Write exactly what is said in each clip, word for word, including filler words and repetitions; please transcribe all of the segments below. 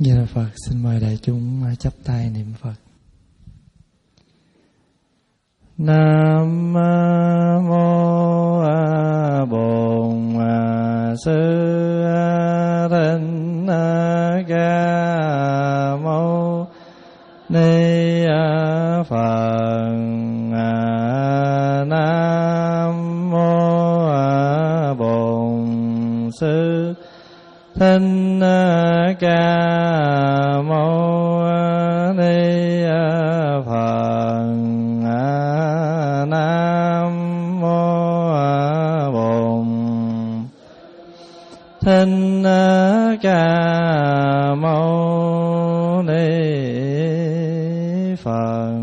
Dạ Phật, xin mời đại chúng chắp tay niệm Phật. Nam mô Bổn Sư Thích Ca Mâu Ni Phật. Nam mô Bổn Sư Thích Ca Mâu Ni Phật. Nam mô Bổn Thích Ca Mâu Ni Phật.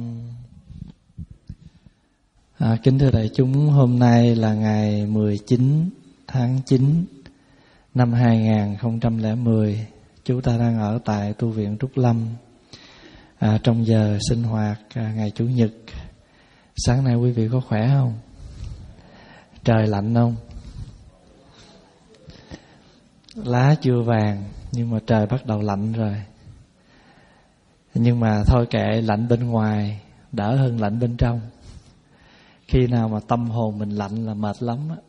À, kính thưa đại chúng, hôm nay là ngày mười chín tháng chín năm hai không không không. Chúng ta đang ở tại tu viện Trúc Lâm, à, trong giờ sinh hoạt à, ngày Chủ nhật. Sáng nay quý vị có khỏe không? Trời lạnh không? Lá chưa vàng nhưng mà trời bắt đầu lạnh rồi. Nhưng mà thôi kệ, lạnh bên ngoài đỡ hơn lạnh bên trong. Khi nào mà tâm hồn mình lạnh là mệt lắm á.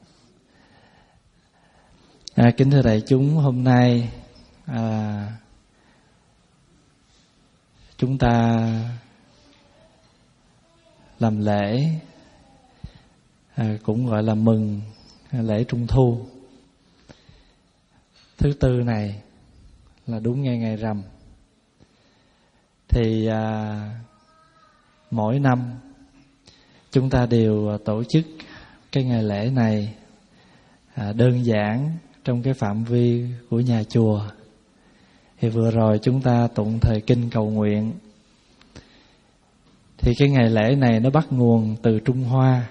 À, kính thưa đại chúng, hôm nay à, chúng ta làm lễ, à, cũng gọi là mừng lễ Trung Thu. Thứ tư này là đúng ngay ngày rằm. Thì à, mỗi năm chúng ta đều tổ chức cái ngày lễ này à, đơn giản trong cái phạm vi của nhà chùa. Thì vừa rồi chúng ta tụng thời kinh cầu nguyện. Thì cái ngày lễ này nó bắt nguồn từ Trung Hoa.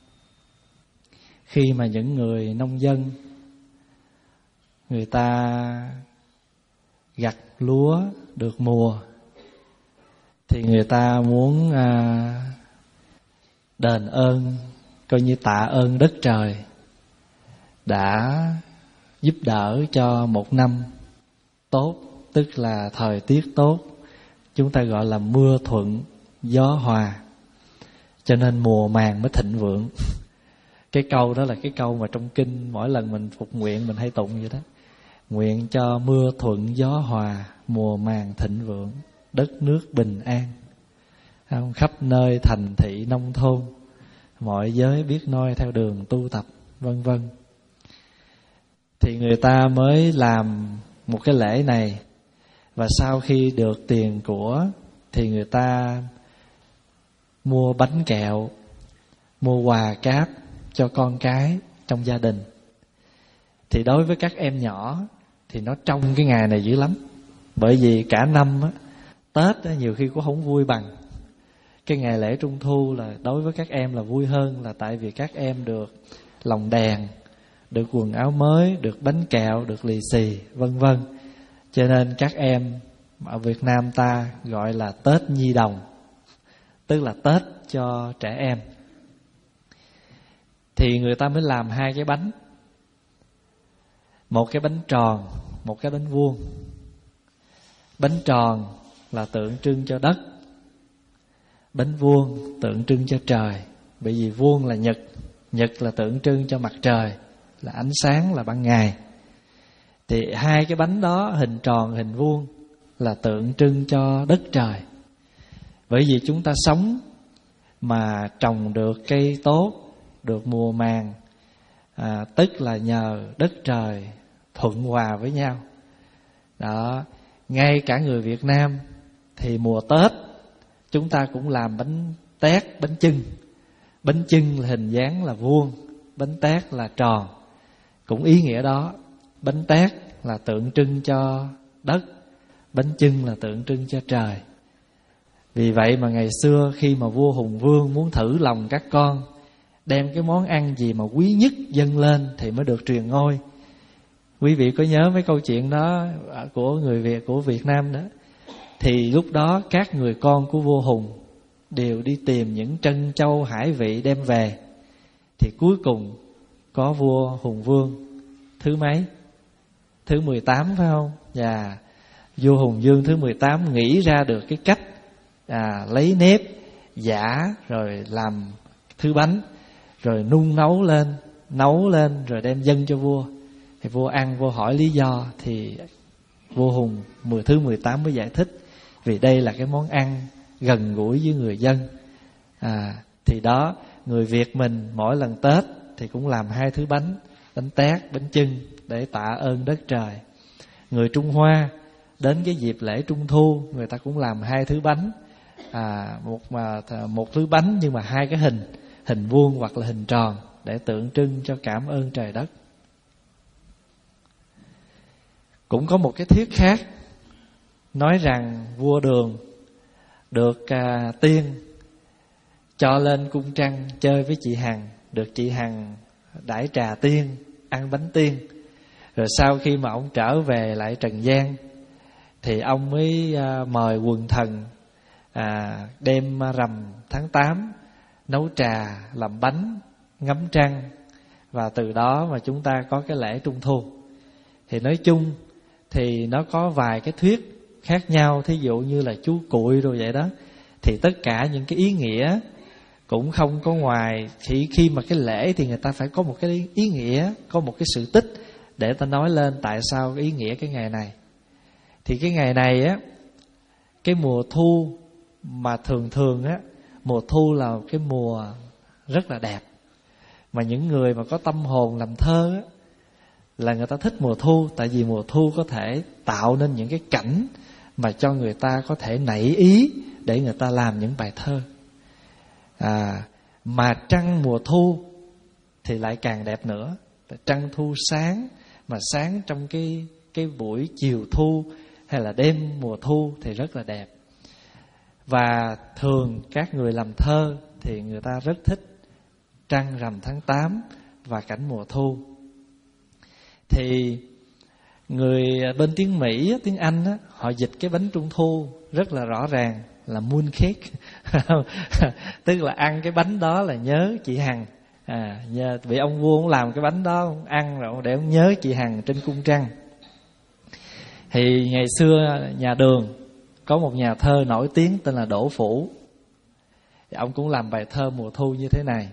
Khi mà những người nông dân, người ta gặt lúa được mùa, thì người ta muốn à, đền ơn, coi như tạ ơn đất trời đã giúp đỡ cho một năm tốt, tức là thời tiết tốt. Chúng ta gọi là mưa thuận gió hòa, cho nên mùa màng mới thịnh vượng. Cái câu đó là cái câu mà trong kinh mỗi lần mình phục nguyện mình hay tụng vậy đó. Nguyện cho mưa thuận gió hòa, mùa màng thịnh vượng, đất nước bình an. Không? Khắp nơi thành thị nông thôn, mọi giới biết noi theo đường tu tập, vân vân. Thì người ta mới làm một cái lễ này. Và sau khi được tiền của thì người ta mua bánh kẹo, mua quà cáp cho con cái trong gia đình. Thì đối với các em nhỏ thì nó trong cái ngày này dữ lắm. Bởi vì cả năm á, Tết á, nhiều khi cũng không vui bằng cái ngày lễ Trung Thu. Là đối với các em là vui hơn, là tại vì các em được lồng đèn, được quần áo mới, được bánh kẹo, được lì xì, vân vân. Cho nên các em ở Việt Nam ta gọi là Tết Nhi Đồng, tức là Tết cho trẻ em. Thì người ta mới làm hai cái bánh, một cái bánh tròn, một cái bánh vuông. Bánh tròn là tượng trưng cho đất, bánh vuông tượng trưng cho trời. Bởi vì vuông là nhật, nhật là tượng trưng cho mặt trời, là ánh sáng, là ban ngày. Thì hai cái bánh đó, hình tròn, hình vuông, là tượng trưng cho đất trời. Bởi vì chúng ta sống mà trồng được cây tốt, được mùa màng, à, tức là nhờ đất trời thuận hòa với nhau. Đó, ngay cả người Việt Nam thì mùa Tết chúng ta cũng làm bánh tét, bánh chưng. Bánh chưng là hình dáng là vuông, bánh tét là tròn, cũng ý nghĩa đó. Bánh tét là tượng trưng cho đất, bánh chưng là tượng trưng cho trời. Vì vậy mà ngày xưa khi mà vua Hùng Vương muốn thử lòng các con, đem cái món ăn gì mà quý nhất dâng lên thì mới được truyền ngôi. Quý vị có nhớ mấy câu chuyện đó của người Việt, của Việt Nam đó. Thì lúc đó các người con của vua Hùng đều đi tìm những trân châu hải vị đem về. Thì cuối cùng có vua Hùng Vương thứ mấy? Thứ mười tám phải không? Và Vua Hùng Vương thứ mười tám nghĩ ra được cái cách à, lấy nếp giả rồi làm thứ bánh, rồi nung nấu lên, nấu lên rồi đem dâng cho vua. Thì vua ăn, vua hỏi lý do, thì vua Hùng mười thứ mười tám mới giải thích, vì đây là cái món ăn gần gũi với người dân. À, thì đó, người Việt mình mỗi lần Tết thì cũng làm hai thứ bánh, bánh tét, bánh chưng để tạ ơn đất trời. Người Trung Hoa đến cái dịp lễ Trung Thu, người ta cũng làm hai thứ bánh, à, một mà một thứ bánh nhưng mà hai cái hình, hình vuông hoặc là hình tròn, để tượng trưng cho cảm ơn trời đất. Cũng có một cái thuyết khác nói rằng vua Đường được à, tiên cho lên cung trăng chơi với chị Hằng, được chị Hằng đãi trà tiên, ăn bánh tiên. Rồi sau khi mà ông trở về lại trần gian thì ông mới à, mời quần thần à, đêm rằm tháng tám nấu trà, làm bánh, ngắm trăng. Và từ đó mà chúng ta có cái lễ Trung Thu. Thì nói chung thì nó có vài cái thuyết khác nhau, thí dụ như là chú cuội rồi vậy đó. Thì tất cả những cái ý nghĩa cũng không có ngoài, khi khi mà cái lễ thì người ta phải có một cái ý nghĩa, có một cái sự tích để ta nói lên tại sao cái ý nghĩa cái ngày này. Thì cái ngày này á, cái mùa thu mà thường thường á, mùa thu là cái mùa rất là đẹp. Mà những người mà có tâm hồn làm thơ á, là người ta thích mùa thu. Tại vì mùa thu có thể tạo nên những cái cảnh mà cho người ta có thể nảy ý để người ta làm những bài thơ. À, mà trăng mùa thu thì lại càng đẹp nữa. Trăng thu sáng, mà sáng trong cái, cái buổi chiều thu hay là đêm mùa thu thì rất là đẹp. Và thường các người làm thơ thì người ta rất thích trăng rằm tháng tám và cảnh mùa thu. Thì người bên tiếng Mỹ, tiếng Anh á, họ dịch cái bánh Trung Thu rất là rõ ràng là moon cake. Tức là ăn cái bánh đó là nhớ chị Hằng. À, nhờ, vì ông vua ông làm cái bánh đó, ông ăn rồi để ông nhớ chị Hằng trên cung trăng. Thì ngày xưa nhà Đường có một nhà thơ nổi tiếng tên là Đỗ Phủ. Thì ông cũng làm bài thơ mùa thu như thế này: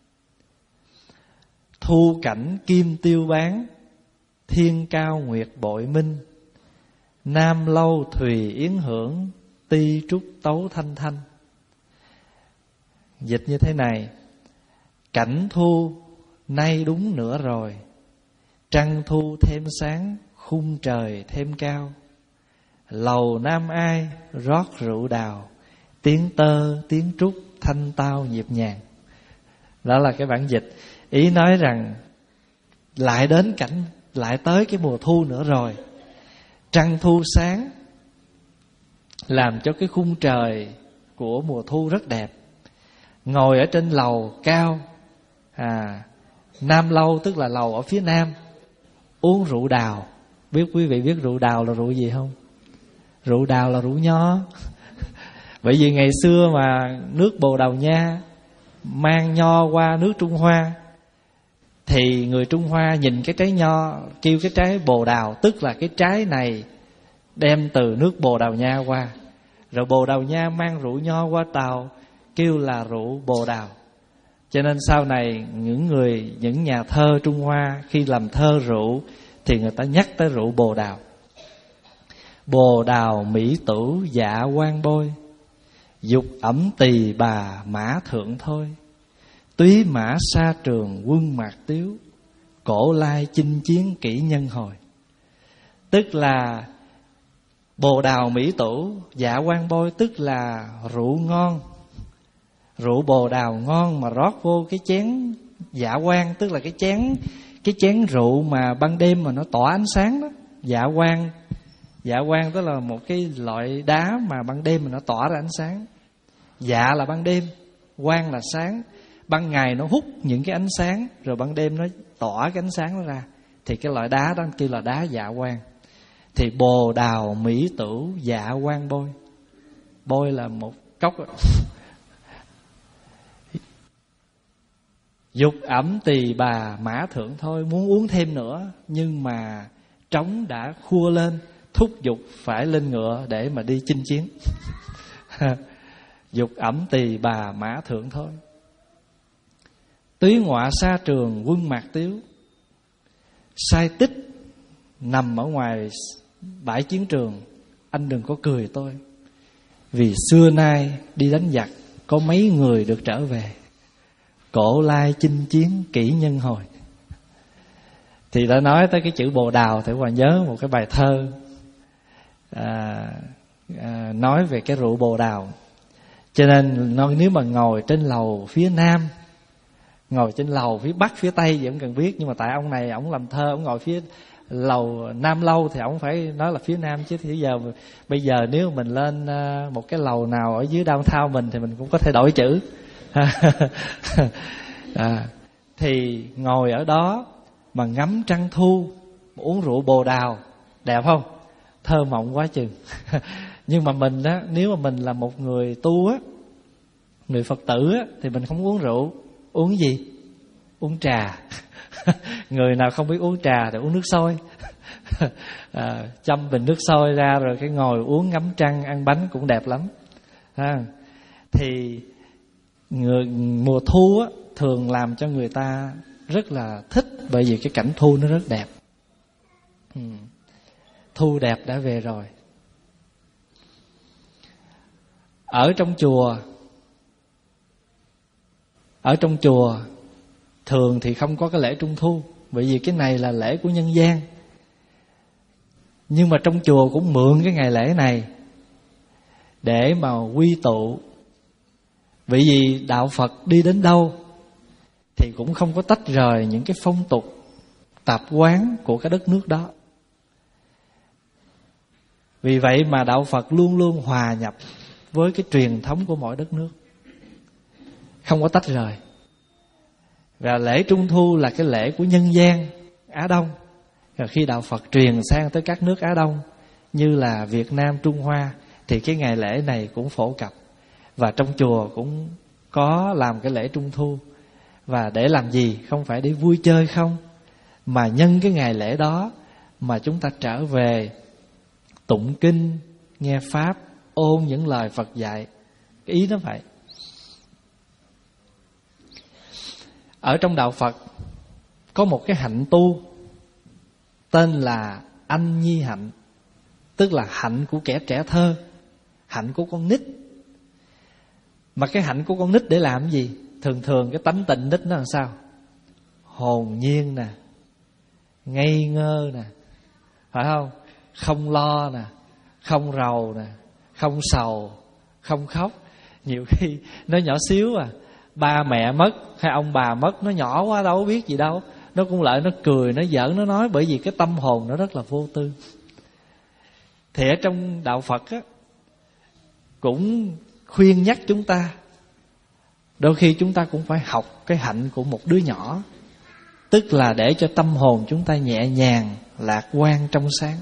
thu cảnh kim tiêu bán, thiên cao nguyệt bội minh. Nam lâu thùy yến hưởng, ti trúc tấu thanh thanh. Dịch như thế này: cảnh thu nay đúng nữa rồi, trăng thu thêm sáng, khung trời thêm cao. Lầu Nam Ai rót rượu đào, tiếng tơ tiếng trúc thanh tao nhịp nhàng. Đó là cái bản dịch. Ý nói rằng lại đến cảnh, lại tới cái mùa thu nữa rồi. Trăng thu sáng làm cho cái khung trời của mùa thu rất đẹp. Ngồi ở trên lầu cao, à, Nam lâu tức là lầu ở phía nam, uống rượu đào. Biết quý vị biết rượu đào là rượu gì không? Rượu đào là rượu nho. Bởi vì ngày xưa mà nước Bồ Đào Nha mang nho qua nước Trung Hoa, thì người Trung Hoa nhìn cái trái nho kêu cái trái bồ đào, tức là cái trái này đem từ nước Bồ Đào Nha qua. Rồi Bồ Đào Nha mang rượu nho qua Tàu, kêu là rượu bồ đào. Cho nên sau này những người, những nhà thơ Trung Hoa khi làm thơ rượu thì người ta nhắc tới rượu bồ đào. Bồ đào mỹ tử dạ quan bôi, dục ẩm tỳ bà mã thượng thôi. Túy mã sa trường quân mạc tiếu, cổ lai chinh chiến kỷ nhân hồi. Tức là bồ đào mỹ tử dạ quan bôi, tức là rượu ngon, rượu bồ đào ngon mà rót vô cái chén dạ quan, tức là cái chén cái chén rượu mà ban đêm mà nó tỏa ánh sáng đó. Dạ quan, dạ quan tức là một cái loại đá mà ban đêm mà nó tỏa ra ánh sáng. Dạ là ban đêm, quan là sáng. Ban ngày nó hút những cái ánh sáng, rồi ban đêm nó tỏa cái ánh sáng đó ra. Thì cái loại đá đó kêu là đá dạ quan. Thì bồ đào mỹ tử dạ quan bôi. Bôi là một cốc. Dục ẩm tỳ bà mã thượng thôi, muốn uống thêm nữa, nhưng mà trống đã khua lên, thúc giục phải lên ngựa để mà đi chinh chiến. Dục ẩm tỳ bà mã thượng thôi. Túy ngọa xa trường quân mạc tiếu. Sai tích nằm ở ngoài bãi chiến trường, anh đừng có cười tôi. Vì xưa nay đi đánh giặc có mấy người được trở về. Cổ lai chinh chiến kỹ nhân hồi. Thì đã nói tới cái chữ bồ đào, thì Hòa nhớ một cái bài thơ à, à, nói về cái rượu bồ đào. Cho nên nếu mà ngồi trên lầu phía nam, ngồi trên lầu phía bắc, phía tây thì không cần biết. Nhưng mà tại ông này, ông làm thơ, ông ngồi phía lầu nam lâu thì ông phải nói là phía nam chứ. Thì giờ bây giờ nếu mình lên một cái lầu nào ở dưới downtown mình thì mình cũng có thể đổi chữ. À, thì ngồi ở đó mà ngắm trăng thu, uống rượu bồ đào, đẹp không? Thơ mộng quá chừng. Nhưng mà mình á, nếu mà mình là một người tu á, người Phật tử á, thì mình không uống rượu. Uống gì? Uống trà. Người nào không biết uống trà thì uống nước sôi. À, châm bình nước sôi ra rồi cái ngồi uống ngắm trăng, ăn bánh cũng đẹp lắm. À, thì người, mùa thu á, thường làm cho người ta rất là thích, bởi vì cái cảnh thu nó rất đẹp. Ừ. Thu đẹp đã về rồi. Ở trong chùa, ở trong chùa thường thì không có cái lễ Trung Thu, bởi vì cái này là lễ của nhân gian. Nhưng mà trong chùa cũng mượn cái ngày lễ này để mà quy tụ. Bởi vì đạo Phật đi đến đâu thì cũng không có tách rời những cái phong tục tập quán của cái đất nước đó. Vì vậy mà đạo Phật luôn luôn hòa nhập với cái truyền thống của mỗi đất nước, không có tách rời. Và lễ Trung Thu là cái lễ của nhân gian Á Đông. Rồi khi đạo Phật truyền sang tới các nước Á Đông như là Việt Nam, Trung Hoa, thì cái ngày lễ này cũng phổ cập. Và trong chùa cũng có làm cái lễ Trung Thu. Và để làm gì? Không phải để vui chơi không, mà nhân cái ngày lễ đó mà chúng ta trở về tụng kinh, nghe Pháp, ôn những lời Phật dạy. Cái ý nó vậy. Ở trong đạo Phật có một cái hạnh tu tên là anh nhi hạnh, tức là hạnh của kẻ trẻ thơ, hạnh của con nít. Mà cái hạnh của con nít để làm cái gì? Thường thường cái tánh tình nít nó làm sao? Hồn nhiên nè, ngây ngơ nè, phải không? Không lo nè, không rầu nè, không sầu, không khóc. Nhiều khi nó nhỏ xíu à, ba mẹ mất hay ông bà mất, nó nhỏ quá đâu biết gì đâu, nó cũng lại nó cười, nó giỡn, nó nói, bởi vì cái tâm hồn nó rất là vô tư. Thì ở trong đạo Phật á, cũng khuyên nhắc chúng ta, đôi khi chúng ta cũng phải học cái hạnh của một đứa nhỏ, tức là để cho tâm hồn chúng ta nhẹ nhàng, lạc quan, trong sáng.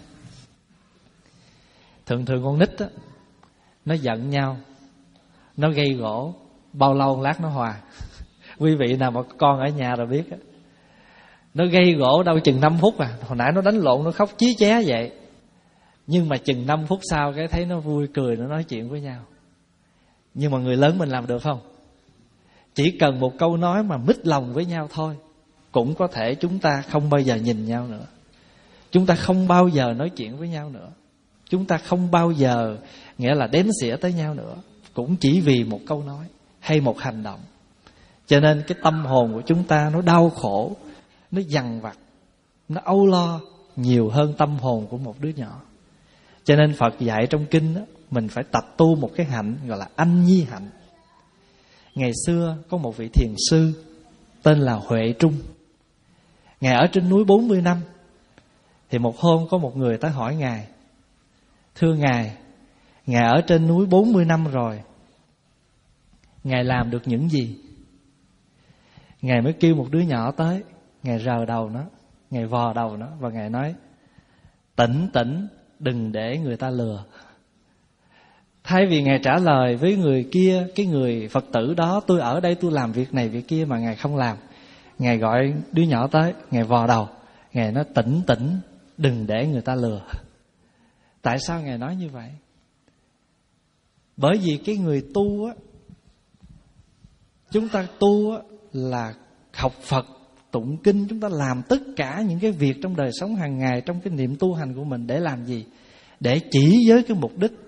Thường thường con nít á, nó giận nhau, nó gây gỗ, bao lâu lát nó hòa. Quý vị nào mà có con ở nhà rồi biết á, nó gây gỗ đâu chừng năm phút à. Hồi nãy nó đánh lộn, nó khóc chí ché vậy, nhưng mà chừng năm phút sau cái thấy nó vui cười, nó nói chuyện với nhau. Nhưng mà người lớn mình làm được không? Chỉ cần một câu nói mà mít lòng với nhau thôi, cũng có thể chúng ta không bao giờ nhìn nhau nữa, chúng ta không bao giờ nói chuyện với nhau nữa, chúng ta không bao giờ nghĩa là đếm xỉa tới nhau nữa, cũng chỉ vì một câu nói hay một hành động. Cho nên cái tâm hồn của chúng ta nó đau khổ, nó dằn vặt, nó âu lo nhiều hơn tâm hồn của một đứa nhỏ. Cho nên Phật dạy trong kinh đó, mình phải tập tu một cái hạnh gọi là anh nhi hạnh. Ngày xưa có một vị thiền sư tên là Huệ Trung. Ngài ở trên núi bốn mươi năm. Thì một hôm có một người tới hỏi Ngài: thưa Ngài, Ngài ở trên núi bốn mươi năm rồi, Ngài làm được những gì? Ngài mới kêu một đứa nhỏ tới, Ngài rờ đầu nó, Ngài vò đầu nó, và Ngài nói: tỉnh tỉnh, đừng để người ta lừa. Thay vì Ngài trả lời với người kia, cái người Phật tử đó, tôi ở đây tôi làm việc này việc kia, mà Ngài không làm, Ngài gọi đứa nhỏ tới, Ngài vò đầu, Ngài nói: tỉnh tỉnh, đừng để người ta lừa. Tại sao Ngài nói như vậy? Bởi vì cái người tu á, chúng ta tu á là học Phật, tụng kinh, chúng ta làm tất cả những cái việc trong đời sống hàng ngày, trong cái niệm tu hành của mình để làm gì? Để chỉ với cái mục đích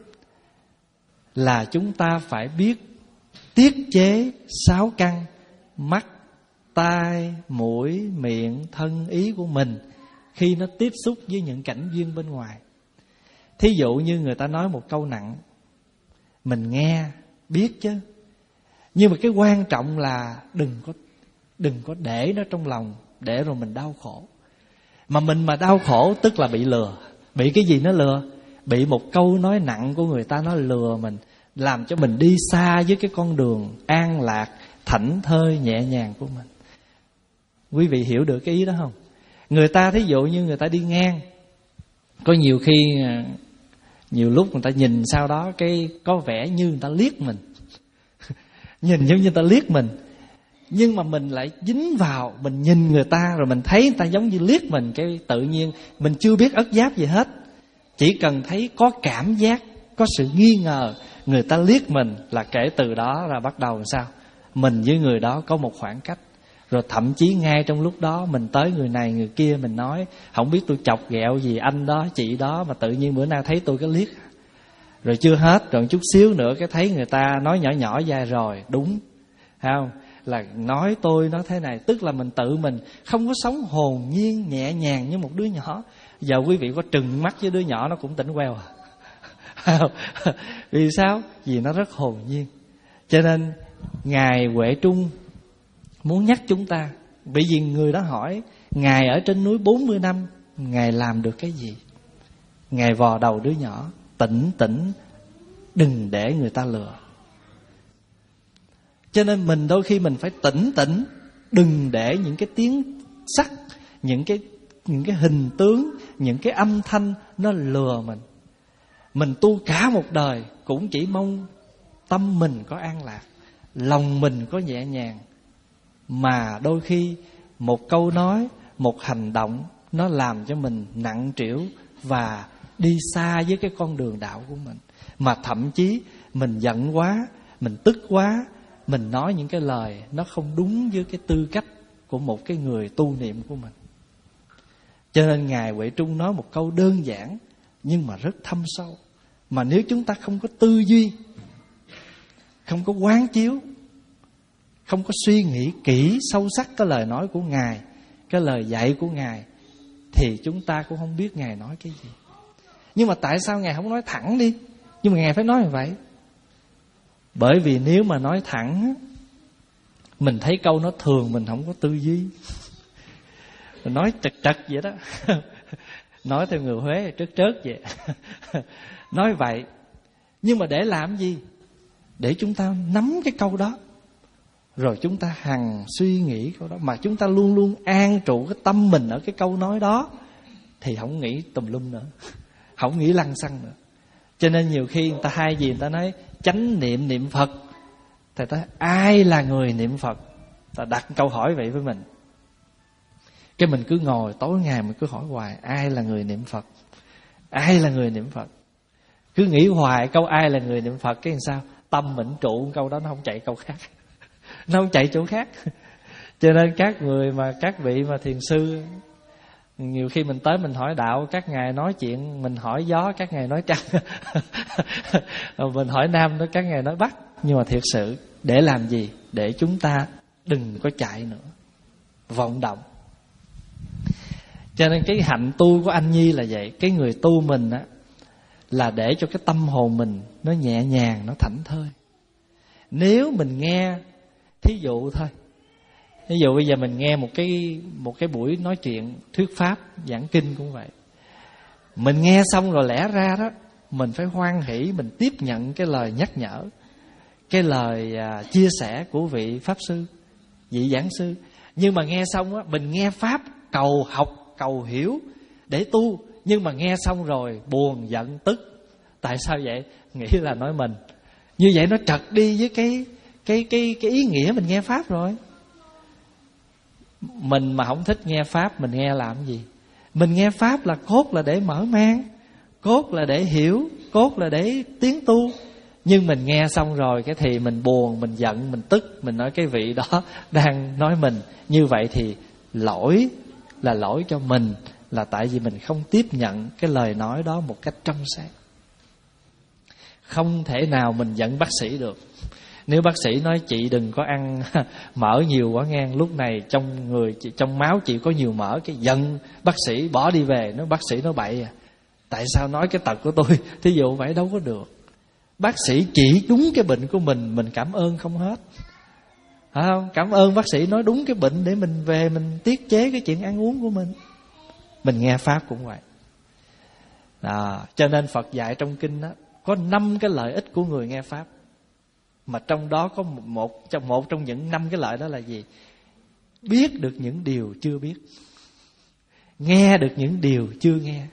là chúng ta phải biết tiết chế sáu căn: mắt, tai, mũi, miệng, thân, ý của mình khi nó tiếp xúc với những cảnh duyên bên ngoài. Thí dụ như người ta nói một câu nặng, mình nghe biết chứ, nhưng mà cái quan trọng là đừng có đừng có để nó trong lòng, để rồi mình đau khổ. Mà mình mà đau khổ tức là bị lừa. Bị cái gì nó lừa? Bị một câu nói nặng của người ta nó lừa mình, làm cho mình đi xa với cái con đường an lạc, thảnh thơi, nhẹ nhàng của mình. Quý vị hiểu được cái ý đó không? Người ta thí dụ như người ta đi ngang, có nhiều khi, nhiều lúc người ta nhìn sau đó cái có vẻ như người ta liếc mình nhìn giống như người ta liếc mình, nhưng mà mình lại dính vào, mình nhìn người ta rồi mình thấy người ta giống như liếc mình, cái tự nhiên mình chưa biết ất giáp gì hết, chỉ cần thấy có cảm giác, có sự nghi ngờ người ta liếc mình là kể từ đó là bắt đầu làm sao? Mình với người đó có một khoảng cách. Rồi thậm chí ngay trong lúc đó mình tới người này người kia, mình nói không biết tôi chọc ghẹo gì anh đó chị đó, mà tự nhiên bữa nay thấy tôi cái liếc. Rồi chưa hết, rồi chút xíu nữa cái thấy người ta nói nhỏ nhỏ dài rồi, đúng không? Là nói tôi nói thế này, tức là mình tự mình không có sống hồn nhiên nhẹ nhàng như một đứa nhỏ. Giờ quý vị có trừng mắt với đứa nhỏ nó cũng tỉnh queo à. Vì sao? Vì nó rất hồn nhiên. Cho nên Ngài Huệ Trung muốn nhắc chúng ta, bởi vì người đó hỏi Ngài ở trên núi bốn mươi năm, Ngài làm được cái gì? Ngài vò đầu đứa nhỏ, tỉnh tỉnh, đừng để người ta lừa. Cho nên mình đôi khi mình phải tỉnh tỉnh, đừng để những cái tiếng sắc, những cái, những cái hình tướng, những cái âm thanh nó lừa mình. Mình tu cả một đời cũng chỉ mong tâm mình có an lạc, lòng mình có nhẹ nhàng. Mà đôi khi một câu nói, một hành động nó làm cho mình nặng trĩu và đi xa với cái con đường đạo của mình. Mà thậm chí mình giận quá, mình tức quá, mình nói những cái lời nó không đúng với cái tư cách của một cái người tu niệm của mình. Cho nên Ngài Huệ Trung nói một câu đơn giản nhưng mà rất thâm sâu. Mà nếu chúng ta không có tư duy, không có quán chiếu, không có suy nghĩ kỹ sâu sắc cái lời nói của Ngài, cái lời dạy của Ngài, thì chúng ta cũng không biết Ngài nói cái gì. Nhưng mà tại sao Ngài không nói thẳng đi? Nhưng mà Ngài phải nói như vậy. Bởi vì nếu mà nói thẳng, mình thấy câu nó thường, mình không có tư duy, mình nói trật trật vậy đó. Nói theo người Huế trớt trớt vậy. Nói vậy. Nhưng mà để làm gì? Để chúng ta nắm cái câu đó, rồi chúng ta hằng suy nghĩ câu đó, mà chúng ta luôn luôn an trụ cái tâm mình ở cái câu nói đó, thì không nghĩ tùm lum nữa, không nghĩ lăng xăng nữa. Cho nên nhiều khi người ta hay gì, người ta nói chánh niệm niệm Phật, thì ta ai là người niệm Phật? Ta đặt câu hỏi vậy với mình. Cái mình cứ ngồi tối ngày mình cứ hỏi hoài, ai là người niệm Phật? Ai là người niệm Phật? Cứ nghĩ hoài câu ai là người niệm Phật, cái làm sao? Tâm mình trụ câu đó, nó không chạy câu khác. Nó không chạy chỗ khác. Cho nên các người mà, các vị mà thiền sư, nhiều khi mình tới mình hỏi đạo, các ngài nói chuyện, mình hỏi gió, các ngài nói trăng. Mình hỏi nam, các ngài nói bắc. Nhưng mà thiệt sự để làm gì? Để chúng ta đừng có chạy nữa, vọng động. Cho nên cái hạnh tu của anh Nhi là vậy. Cái người tu mình á, là để cho cái tâm hồn mình nó nhẹ nhàng, nó thảnh thơi. Nếu mình nghe, thí dụ thôi, ví dụ bây giờ mình nghe một cái một cái buổi nói chuyện thuyết pháp giảng kinh cũng vậy. Mình nghe xong rồi lẽ ra đó, mình phải hoan hỷ, mình tiếp nhận cái lời nhắc nhở, cái lời à, chia sẻ của vị pháp sư, vị giảng sư. Nhưng mà nghe xong á, mình nghe pháp cầu học, cầu hiểu để tu, nhưng mà nghe xong rồi buồn, giận, tức. Tại sao vậy? Nghĩ là nói mình. Như vậy nó trật đi với cái cái cái cái ý nghĩa mình nghe pháp rồi. Mình mà không thích nghe pháp, mình nghe làm gì? Mình nghe pháp là cốt là để mở mang, cốt là để hiểu, cốt là để tiến tu. Nhưng mình nghe xong rồi cái thì mình buồn, mình giận, mình tức, mình nói cái vị đó đang nói mình. Như vậy thì lỗi là lỗi cho mình, là tại vì mình không tiếp nhận cái lời nói đó một cách trong sáng. Không thể nào mình giận bác sĩ được. Nếu bác sĩ nói chị đừng có ăn mỡ nhiều quá nghe, lúc này trong người chị, trong máu chị có nhiều mỡ, cái giận bác sĩ bỏ đi về, nói bác sĩ nói bậy à. Tại sao nói cái tật của tôi? Thí dụ vậy đâu có được. Bác sĩ chỉ đúng cái bệnh của mình, mình cảm ơn không hết. Phải không? Cảm ơn bác sĩ nói đúng cái bệnh để mình về mình tiết chế cái chuyện ăn uống của mình. Mình nghe Pháp cũng vậy. À, cho nên Phật dạy trong kinh đó, có năm cái lợi ích của người nghe Pháp. Mà trong đó có một trong một trong những năm cái lợi đó là gì? Biết được những điều chưa biết, nghe được những điều chưa nghe.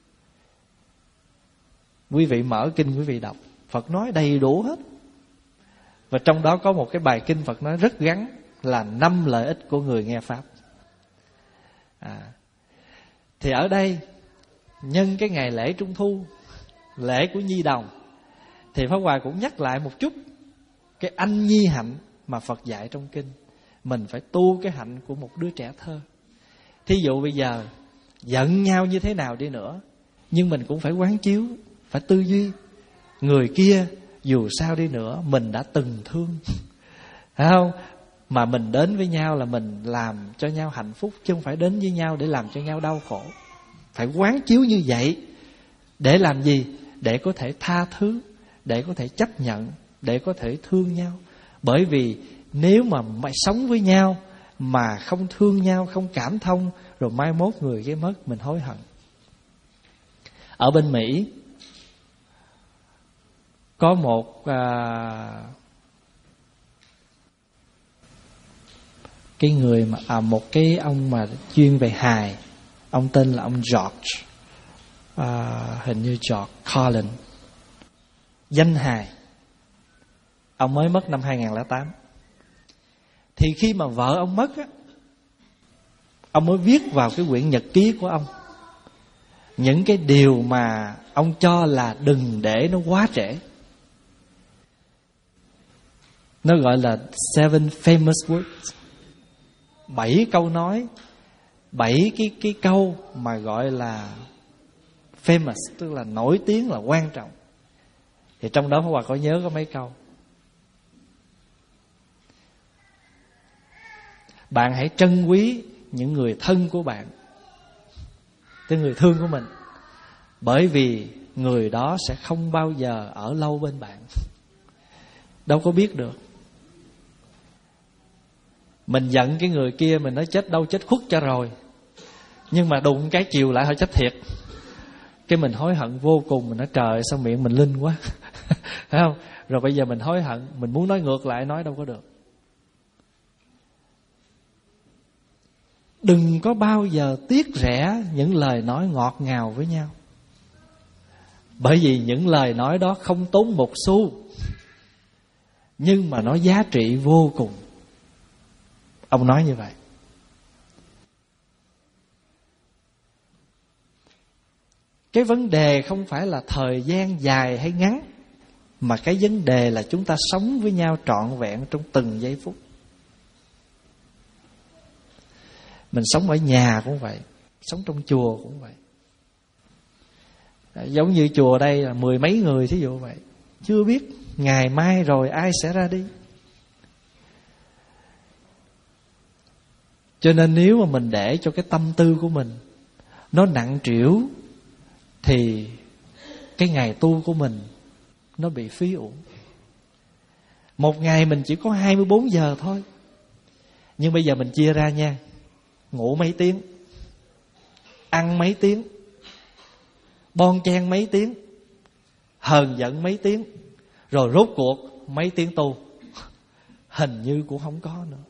Quý vị mở kinh quý vị đọc, Phật nói đầy đủ hết. Và trong đó có một cái bài kinh Phật nói rất ngắn, là năm lợi ích của người nghe Pháp. à, Thì ở đây nhân cái ngày lễ Trung Thu, lễ của Nhi Đồng, thì Pháp Hòa cũng nhắc lại một chút cái anh nhi hạnh mà Phật dạy trong kinh. Mình phải tu cái hạnh của một đứa trẻ thơ. Thí dụ bây giờ giận nhau như thế nào đi nữa, nhưng mình cũng phải quán chiếu, phải tư duy. Người kia dù sao đi nữa mình đã từng thương, phải không? Mà mình đến với nhau là mình làm cho nhau hạnh phúc, chứ không phải đến với nhau để làm cho nhau đau khổ. Phải quán chiếu như vậy. Để làm gì? Để có thể tha thứ, để có thể chấp nhận, để có thể thương nhau. Bởi vì nếu mà mày sống với nhau mà không thương nhau, không cảm thông, rồi mai mốt người kia mất, mình hối hận. Ở bên Mỹ có một à, cái người mà à, một cái ông mà chuyên về hài. Ông tên là ông George, à, hình như George Carlin, danh hài. Ông mới mất năm hai không không tám. Thì khi mà vợ ông mất á, ông mới viết vào cái quyển nhật ký của ông những cái điều mà ông cho là đừng để nó quá trễ. Nó gọi là seven famous words. Bảy câu nói, bảy cái cái câu mà gọi là famous, tức là nổi tiếng, là quan trọng. Thì trong đó Pháp Hòa có nhớ có mấy câu. Bạn hãy trân quý những người thân của bạn, tức người thương của mình, bởi vì người đó sẽ không bao giờ ở lâu bên bạn. Đâu có biết được. Mình giận cái người kia, mình nói chết đâu chết khuất cho rồi, nhưng mà đụng cái chiều lại họ chết thiệt. Cái mình hối hận vô cùng. Mình nói trời sao miệng mình linh quá. Phải không? Rồi bây giờ mình hối hận, mình muốn nói ngược lại, nói đâu có được. Đừng có bao giờ tiếc rẻ những lời nói ngọt ngào với nhau, bởi vì những lời nói đó không tốn một xu, nhưng mà nó giá trị vô cùng. Ông nói như vậy. Cái vấn đề không phải là thời gian dài hay ngắn, mà cái vấn đề là chúng ta sống với nhau trọn vẹn trong từng giây phút. Mình sống ở nhà cũng vậy, sống trong chùa cũng vậy. Giống như chùa đây là mười mấy người, thí dụ vậy. Chưa biết ngày mai rồi ai sẽ ra đi. Cho nên nếu mà mình để cho cái tâm tư của mình nó nặng trĩu, thì cái ngày tu của mình nó bị phí uổng. Một ngày mình chỉ có hai mươi bốn giờ thôi, nhưng bây giờ mình chia ra nha. Ngủ mấy tiếng, ăn mấy tiếng, bon chen mấy tiếng, hờn giận mấy tiếng, rồi rốt cuộc mấy tiếng tu. Hình như cũng không có nữa.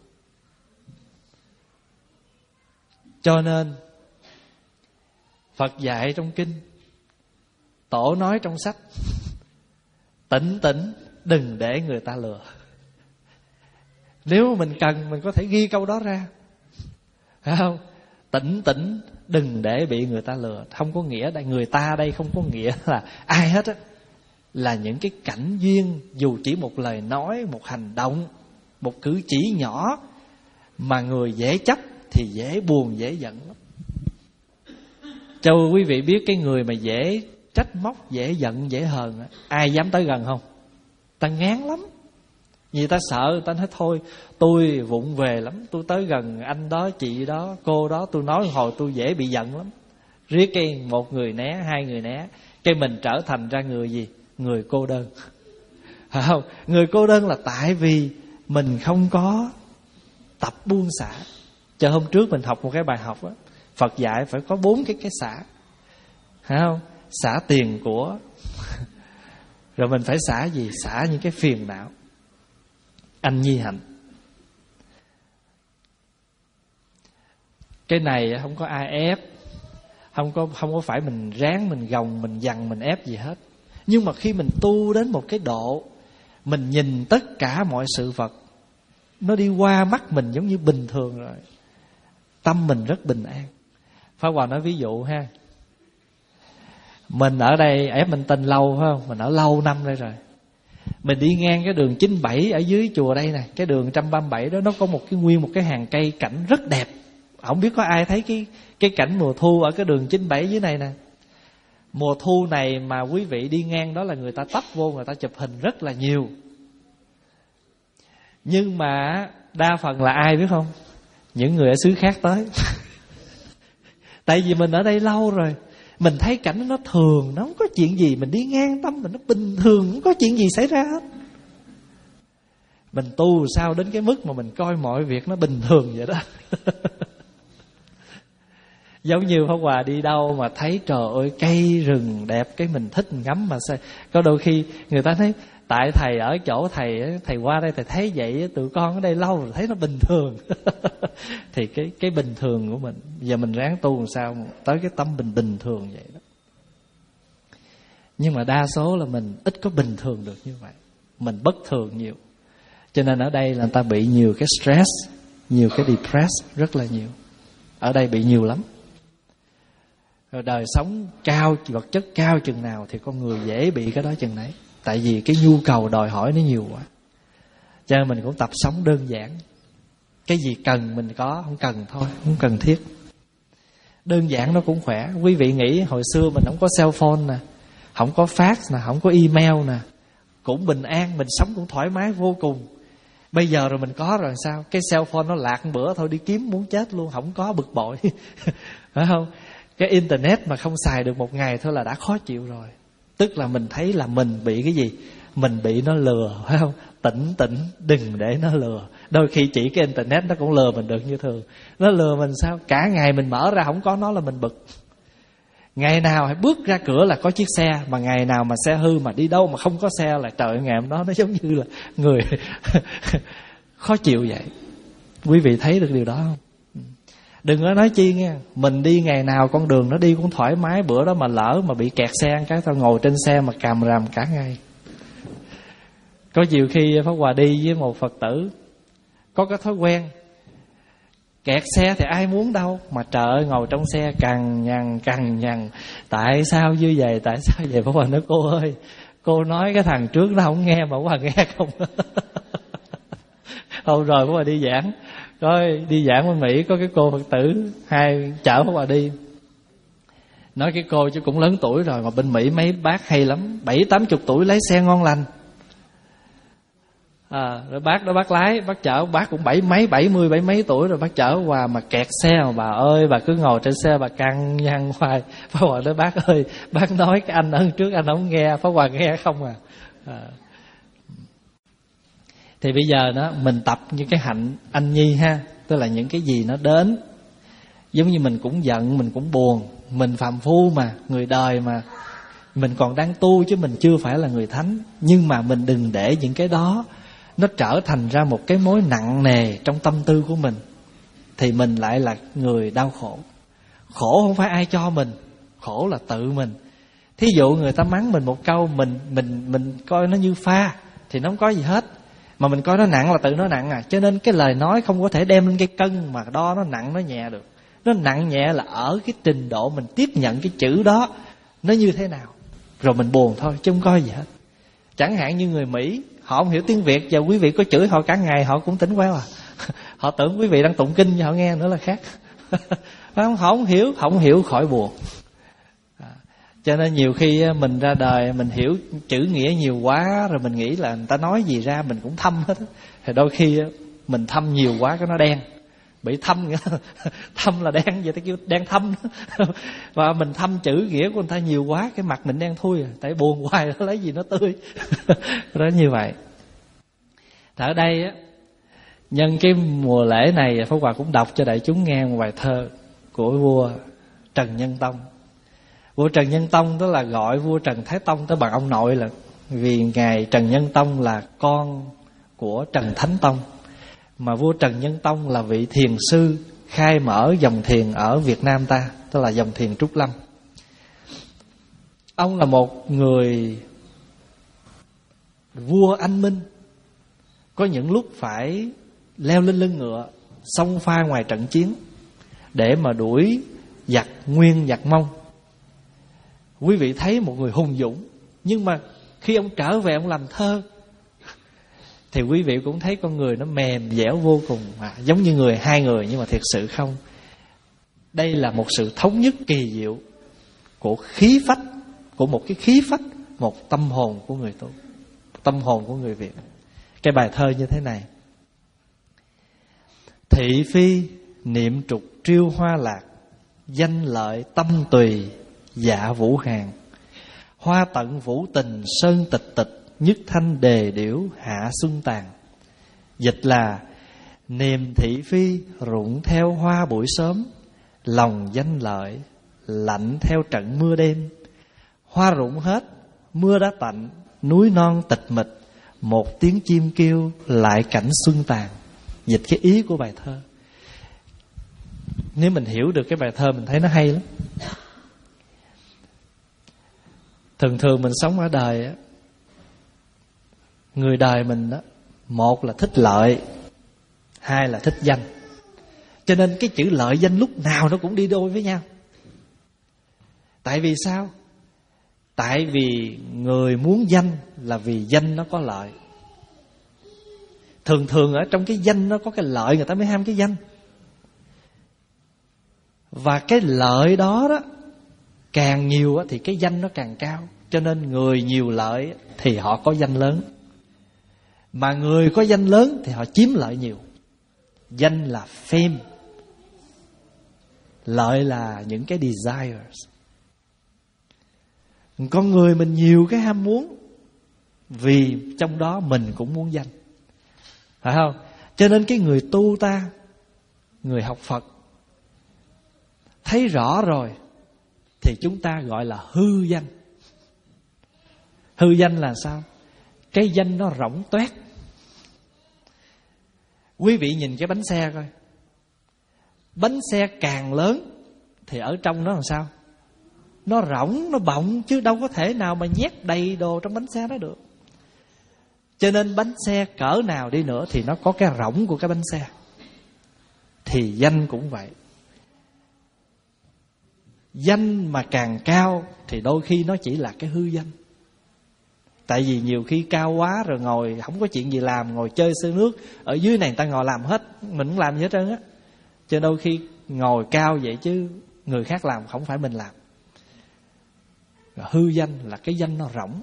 Cho nên Phật dạy trong kinh, Tổ nói trong sách, tỉnh tỉnh, đừng để người ta lừa. Nếu mình cần, mình có thể ghi câu đó ra, phải không? Tỉnh tỉnh, đừng để bị người ta lừa. Không có nghĩa đây, người ta đây không có nghĩa là ai hết á, là những cái cảnh duyên, dù chỉ một lời nói, một hành động, một cử chỉ nhỏ mà người dễ chấp thì dễ buồn, dễ giận lắm. Cho quý vị biết cái người mà dễ trách móc, dễ giận, dễ hờn á, ai dám tới gần không? Ta ngán lắm. Vì ta sợ, ta nói thôi tôi vụng về lắm, tôi tới gần anh đó, chị đó, cô đó, tôi nói hồi tôi dễ bị giận lắm. Riết cái một người né, hai người né, cái mình trở thành ra người gì? Người cô đơn. Phải không? Người cô đơn là tại vì mình không có tập buông xả. Cho hôm trước mình học một cái bài học đó, Phật dạy phải có bốn cái cái xả. Phải không? Xả tiền của. Rồi mình phải xả gì? Xả những cái phiền não, anh nhi hạnh. Cái này không có ai ép, Không có, không có phải mình ráng, mình gồng, mình dằn, mình ép gì hết. Nhưng mà khi mình tu đến một cái độ, mình nhìn tất cả mọi sự vật nó đi qua mắt mình giống như bình thường rồi, tâm mình rất bình an. Pháp Hòa nói ví dụ ha, mình ở đây ép mình tin lâu phải không? Mình ở lâu năm đây rồi. Mình đi ngang cái đường chín mươi bảy ở dưới chùa đây nè, cái đường một trăm ba mươi bảy đó, nó có một cái nguyên một cái hàng cây cảnh rất đẹp. Không biết có ai thấy cái cái cảnh mùa thu ở cái đường chín mươi bảy dưới này nè. Mùa thu này mà quý vị đi ngang đó là người ta tấp vô, người ta chụp hình rất là nhiều. Nhưng mà đa phần là ai biết không? Những người ở xứ khác tới. Tại vì mình ở đây lâu rồi, mình thấy cảnh nó thường, nó không có chuyện gì, mình đi ngang tâm mình nó bình thường, không có chuyện gì xảy ra hết. Mình tu sao đến cái mức mà mình coi mọi việc nó bình thường vậy đó. Giống như Pháp Hòa đi đâu mà thấy trời ơi cây rừng đẹp, cái mình thích mình ngắm mà sao. Có đôi khi người ta thấy tại thầy ở chỗ thầy, thầy qua đây thầy thấy vậy, tụi con ở đây lâu rồi thấy nó bình thường. Thì cái cái bình thường của mình, giờ mình ráng tu làm sao tới cái tâm bình bình thường vậy đó. Nhưng mà đa số là mình ít có bình thường được như vậy, mình bất thường nhiều. Cho nên ở đây là người ta bị nhiều cái stress, nhiều cái depress rất là nhiều. Ở đây bị nhiều lắm. Rồi đời sống cao, vật chất cao chừng nào thì con người dễ bị cái đó chừng nấy. Tại vì cái nhu cầu đòi hỏi nó nhiều quá. Cho nên mình cũng tập sống đơn giản. Cái gì cần mình có, không cần thôi, không cần thiết. Đơn giản nó cũng khỏe. Quý vị nghĩ hồi xưa mình không có cell phone nè, không có fax nè, không có email nè, cũng bình an, mình sống cũng thoải mái vô cùng. Bây giờ rồi mình có rồi sao? Cái cell phone nó lạc một bữa thôi đi kiếm muốn chết luôn, không có bực bội. Phải không? Cái internet mà không xài được một ngày thôi là đã khó chịu rồi. Tức là mình thấy là mình bị cái gì? Mình bị nó lừa, phải không? Tỉnh tỉnh, đừng để nó lừa. Đôi khi chỉ cái internet nó cũng lừa mình được như thường. Nó lừa mình sao? Cả ngày mình mở ra không có nó là mình bực. Ngày nào hãy bước ra cửa là có chiếc xe, mà ngày nào mà xe hư mà đi đâu mà không có xe là trời, ngày hôm đó nó giống như là người khó chịu vậy. Quý vị thấy được điều đó không? Đừng có nói chi nha, mình đi ngày nào con đường nó đi cũng thoải mái, bữa đó mà lỡ mà bị kẹt xe cái tao ngồi trên xe mà càm ràm cả ngày. Có nhiều khi Pháp Hòa đi với một Phật tử có cái thói quen kẹt xe thì ai muốn đâu, mà trời ơi ngồi trong xe cằn nhằn cằn nhằn. Tại sao như vậy, tại sao vậy? Pháp Hòa nói cô ơi, cô nói cái thằng trước nó không nghe mà Pháp Hòa nghe không. Hôm rồi Pháp Hòa đi giảng, rồi đi giảng bên Mỹ có cái cô Phật tử hai chở Pháp Hòa đi. Nói cái cô chứ cũng lớn tuổi rồi, mà bên Mỹ mấy bác hay lắm, bảy tám chục tuổi lái xe ngon lành. À, rồi bác đó bác lái, bác chở, bác cũng bảy mấy, bảy mươi, bảy mấy tuổi rồi, bác chở Hòa mà kẹt xe mà bà ơi, bà cứ ngồi trên xe bà căng nhăn hoài. Pháp Hòa nói bác ơi, bác nói cái anh ở trước anh không nghe, Pháp Hòa nghe không à. À. Thì bây giờ đó mình tập những cái hạnh anh nhi ha, tức là những cái gì nó đến, giống như mình cũng giận, mình cũng buồn, mình phàm phu mà, người đời mà, mình còn đang tu chứ mình chưa phải là người thánh. Nhưng mà mình đừng để những cái đó nó trở thành ra một cái mối nặng nề trong tâm tư của mình, thì mình lại là người đau khổ. Khổ không phải ai cho mình, khổ là tự mình. Thí dụ người ta mắng mình một câu, mình mình mình coi nó như pha thì nó không có gì hết, mà mình coi nó nặng là tự nó nặng à. Cho nên cái lời nói không có thể đem lên cái cân mà đo nó nặng nó nhẹ được. Nó nặng nhẹ là ở cái trình độ mình tiếp nhận cái chữ đó nó như thế nào, rồi mình buồn thôi chứ không có gì hết. Chẳng hạn như người Mỹ, họ không hiểu tiếng Việt, và quý vị có chửi họ cả ngày họ cũng tỉnh quéo à. Họ tưởng quý vị đang tụng kinh cho họ nghe nữa là khác. Họ không hiểu, họ không hiểu khỏi buồn. Cho nên nhiều khi mình ra đời mình hiểu chữ nghĩa nhiều quá, rồi mình nghĩ là người ta nói gì ra mình cũng thâm hết. Thì đôi khi mình thâm nhiều quá cái nó đen, bị thâm nghĩa thâm là đen, vậy ta kêu đen thâm. Và mình thâm chữ nghĩa của người ta nhiều quá, cái mặt mình đen thui, tại buồn hoài nó lấy gì nó tươi. Đó như vậy. Ở đây á, nhân cái mùa lễ này, Pháp Hòa cũng đọc cho đại chúng nghe một bài thơ của vua Trần Nhân Tông. Vua Trần Nhân Tông đó là gọi vua Trần Thái Tông tới bằng ông nội, là vì ngài Trần Nhân Tông là con của Trần Thánh Tông. Mà vua Trần Nhân Tông là vị thiền sư khai mở dòng thiền ở Việt Nam ta, tức là dòng thiền Trúc Lâm. Ông là một người vua anh minh, có những lúc phải leo lên lưng ngựa xông pha ngoài trận chiến để mà đuổi giặc Nguyên, giặc Mông. Quý vị thấy một người hùng dũng, nhưng mà khi ông trở về ông làm thơ thì quý vị cũng thấy con người nó mềm dẻo vô cùng, à, giống như người hai người nhưng mà thiệt sự không. Đây là một sự thống nhất kỳ diệu của khí phách, của một cái khí phách, một tâm hồn của người tu, tâm hồn của người Việt. Cái bài thơ như thế này: thị phi niệm trục triêu hoa lạc, danh lợi tâm tùy dạ vũ hàng. Hoa tận vũ tình sơn tịch tịch, nhất thanh đề điểu hạ xuân tàn. Dịch là niềm thị phi rụng theo hoa buổi sớm, lòng danh lợi lạnh theo trận mưa đêm. Hoa rụng hết, mưa đã tạnh, núi non tịch mịch, một tiếng chim kêu lại cảnh xuân tàn. Dịch cái ý của bài thơ. Nếu mình hiểu được cái bài thơ mình thấy nó hay lắm. Thường thường mình sống ở đời á, người đời mình đó, một là thích lợi, hai là thích danh. Cho nên cái chữ lợi danh lúc nào nó cũng đi đôi với nhau. Tại vì sao? Tại vì người muốn danh là vì danh nó có lợi. Thường thường ở trong cái danh nó có cái lợi, người ta mới ham cái danh. Và cái lợi đó đó càng nhiều thì cái danh nó càng cao. Cho nên người nhiều lợi thì họ có danh lớn, mà người có danh lớn thì họ chiếm lợi nhiều. Danh là fame, lợi là những cái desires. Con người mình nhiều cái ham muốn, vì trong đó mình cũng muốn danh, phải không? Cho nên cái người tu ta, người học Phật, thấy rõ rồi thì chúng ta gọi là hư danh. Hư danh là sao? Cái danh nó rỗng toét. Quý vị nhìn cái bánh xe coi, bánh xe càng lớn thì ở trong nó làm sao? Nó rỗng, nó bọng, chứ đâu có thể nào mà nhét đầy đồ trong bánh xe đó được. Cho nên bánh xe cỡ nào đi nữa thì nó có cái rỗng của cái bánh xe. Thì danh cũng vậy. Danh mà càng cao thì đôi khi nó chỉ là cái hư danh. Tại vì nhiều khi cao quá rồi ngồi không có chuyện gì làm, ngồi chơi sơ nước. Ở dưới này người ta ngồi làm hết, mình không làm gì hết trơn á. Cho đôi khi ngồi cao vậy chứ người khác làm, không phải mình làm. Rồi hư danh là cái danh nó rỗng.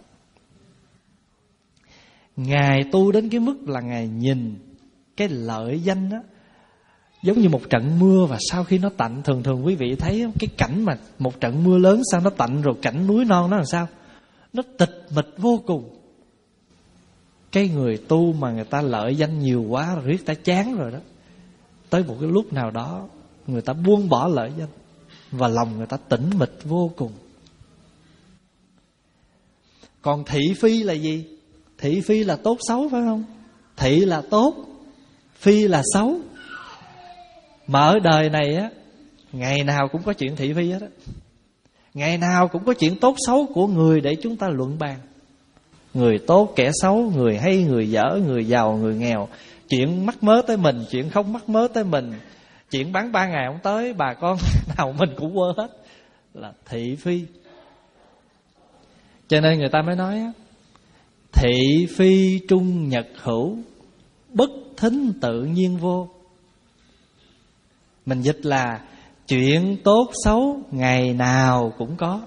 Ngài tu đến cái mức là Ngài nhìn cái lợi danh đó giống như một trận mưa, và sau khi nó tạnh, thường thường quý vị thấy cái cảnh mà một trận mưa lớn sao nó tạnh, rồi cảnh núi non nó làm sao? Nó tịch mịch vô cùng. Cái người tu mà người ta lợi danh nhiều quá rồi, riết ta chán rồi đó, tới một cái lúc nào đó người ta buông bỏ lợi danh và lòng người ta tĩnh mịch vô cùng. Còn thị phi là gì? Thị phi là tốt xấu, phải không? Thị là tốt, phi là xấu. Mà ở đời này á, ngày nào cũng có chuyện thị phi hết á. Ngày nào cũng có chuyện tốt xấu của người để chúng ta luận bàn. Người tốt, kẻ xấu, người hay, người dở, người giàu, người nghèo. Chuyện mắc mớ tới mình, chuyện không mắc mớ tới mình. Chuyện bán ba ngày không tới, bà con nào mình cũng quơ hết, là thị phi. Cho nên người ta mới nói á, thị phi trung nhật hữu, bất thính tự nhiên vô. Mình dịch là chuyện tốt xấu ngày nào cũng có,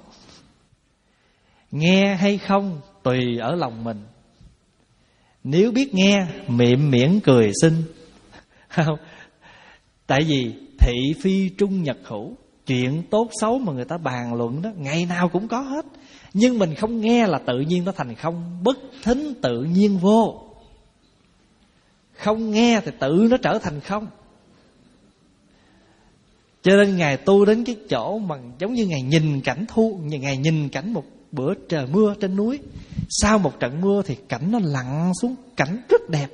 nghe hay không tùy ở lòng mình. Nếu biết nghe, miệng miễn cười xin. Không? Tại vì thị phi trung nhật hữu, chuyện tốt xấu mà người ta bàn luận đó, ngày nào cũng có hết. Nhưng mình không nghe là tự nhiên nó thành không. Bất thính tự nhiên vô. Không nghe thì tự nó trở thành không. Cho nên Ngài tu đến cái chỗ mà giống như Ngài nhìn cảnh thu, Ngài nhìn cảnh một bữa trời mưa trên núi. Sau một trận mưa thì cảnh nó lặn xuống, cảnh rất đẹp.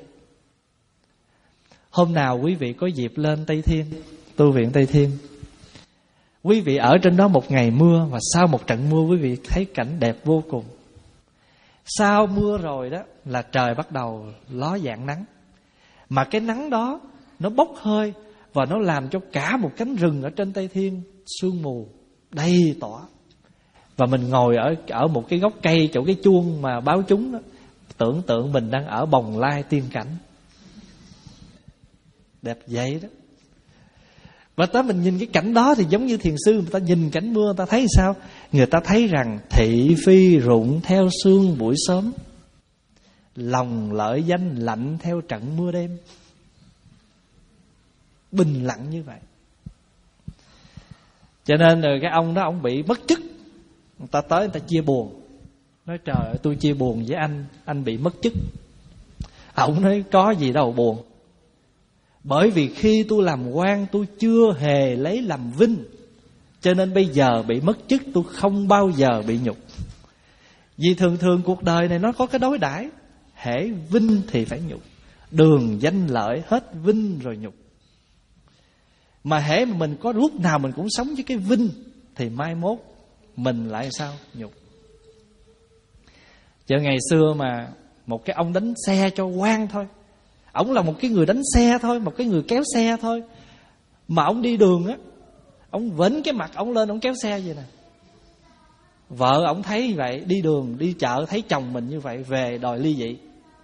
Hôm nào quý vị có dịp lên Tây Thiên, tu viện Tây Thiên, quý vị ở trên đó một ngày mưa, và sau một trận mưa quý vị thấy cảnh đẹp vô cùng. Sau mưa rồi đó là trời bắt đầu ló dạng nắng. Mà cái nắng đó nó bốc hơi, và nó làm cho cả một cánh rừng ở trên Tây Thiên sương mù đầy tỏa. Và mình ngồi ở ở một cái gốc cây, chỗ cái chuông mà báo chúng đó, tưởng tượng mình đang ở bồng lai tiên cảnh. Đẹp vậy đó. Và tới mình nhìn cái cảnh đó thì giống như thiền sư người ta nhìn cảnh mưa, người ta thấy sao? Người ta thấy rằng thị phi rụng theo sương buổi sớm, lòng lợi danh lạnh theo trận mưa đêm. Bình lặng như vậy. Cho nên rồi cái ông đó ông bị mất chức. Người ta tới người ta chia buồn, nói trời ơi tôi chia buồn với anh, anh bị mất chức. Ông nói có gì đâu buồn, bởi vì khi tôi làm quan tôi chưa hề lấy làm vinh, cho nên bây giờ bị mất chức tôi không bao giờ bị nhục. Vì thường thường cuộc đời này nó có cái đối đãi, hễ vinh thì phải nhục, đường danh lợi hết vinh rồi nhục. Mà hễ mà mình có lúc nào mình cũng sống với cái vinh, thì mai mốt mình lại sao? Nhục. Chợ ngày xưa mà một cái ông đánh xe cho quan thôi, ổng là một cái người đánh xe thôi, một cái người kéo xe thôi, mà ổng đi đường á, ổng vểnh cái mặt ổng lên ổng kéo xe vậy nè. Vợ ổng thấy vậy, đi đường đi chợ thấy chồng mình như vậy, về đòi ly dị.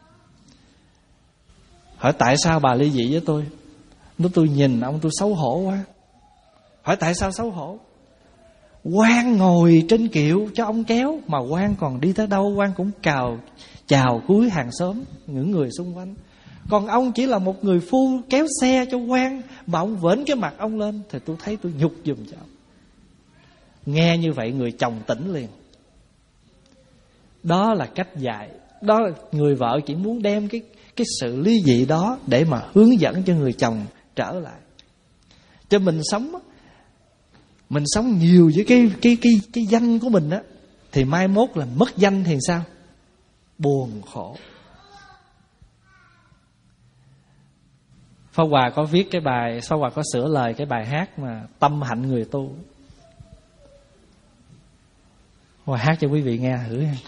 Hỏi tại sao bà ly dị với tôi? Nếu tôi nhìn ông tôi xấu hổ quá. Hỏi tại sao xấu hổ? Quan ngồi trên kiệu cho ông kéo, mà quan còn đi tới đâu quan cũng chào chào cúi hàng xóm, những người xung quanh. Còn ông chỉ là một người phu kéo xe cho quan, mà ông vểnh cái mặt ông lên, thì tôi thấy tôi nhục giùm cho ông. Nghe như vậy người chồng tỉnh liền. Đó là cách dạy. Đó là người vợ chỉ muốn đem cái cái sự ly dị đó để mà hướng dẫn cho người chồng trở lại. Cho mình sống, mình sống nhiều với cái cái cái cái danh của mình á, thì mai mốt là mất danh thì sao? Buồn khổ. Pháp Hòa có viết cái bài, Pháp Hòa có sửa lời cái bài hát mà Tâm hạnh người tu. Hòa hát cho quý vị nghe thử ha.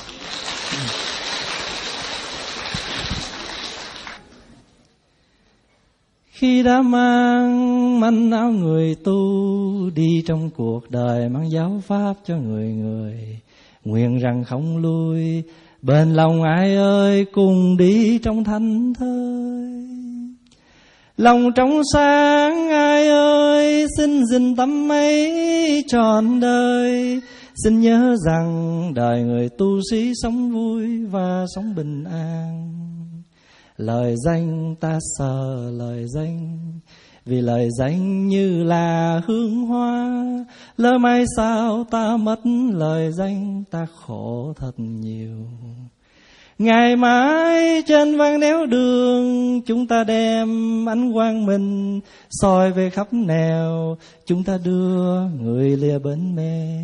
Khi đã mang manh áo người tu, đi trong cuộc đời mang giáo pháp cho người người, nguyện rằng không lui, bên lòng ai ơi cùng đi trong thanh thơi. Lòng trong sáng ai ơi, xin gìn tâm ấy trọn đời. Xin nhớ rằng đời người tu sĩ sống vui và sống bình an. Lời danh ta sợ lời danh, vì lời danh như là hương hoa. Lỡ mai sao ta mất lời danh, ta khổ thật nhiều. Ngày mai trên vang đéo đường, chúng ta đem ánh quang minh soi về khắp nẻo, chúng ta đưa người lìa bến mê.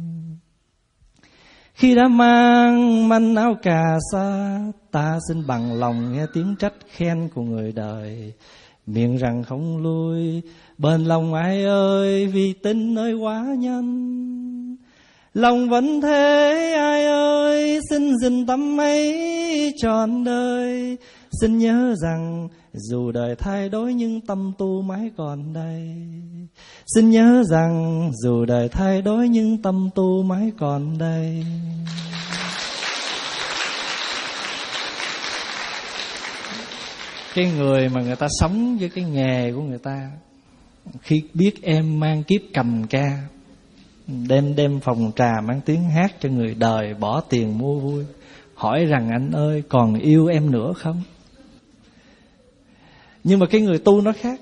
Khi đã mang manh áo cà sa, ta xin bằng lòng nghe tiếng trách khen của người đời. Miệng rằng không lui, bên lòng ai ơi, vì tin ơi quá nhanh. Lòng vẫn thế ai ơi, xin gìn tâm ấy trọn đời. Xin nhớ rằng dù đời thay đổi nhưng tâm tu mãi còn đây. Xin nhớ rằng dù đời thay đổi nhưng tâm tu mãi còn đây. Cái người mà người ta sống với cái nghề của người ta, khi biết em mang kiếp cầm ca, Đem đem phòng trà mang tiếng hát cho người đời, bỏ tiền mua vui, hỏi rằng anh ơi còn yêu em nữa không? Nhưng mà cái người tu nó khác.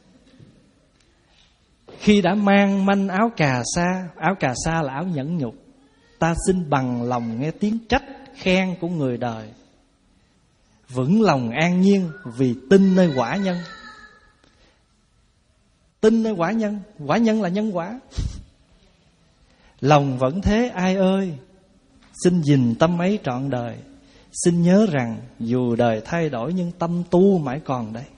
Khi đã mang manh áo cà sa, áo cà sa là áo nhẫn nhục, ta xin bằng lòng nghe tiếng trách khen của người đời, vững lòng an nhiên vì tin nơi quả nhân. Tin nơi quả nhân, quả nhân là nhân quả. Lòng vẫn thế ai ơi, xin gìn tâm ấy trọn đời. Xin nhớ rằng dù đời thay đổi nhưng tâm tu mãi còn đây.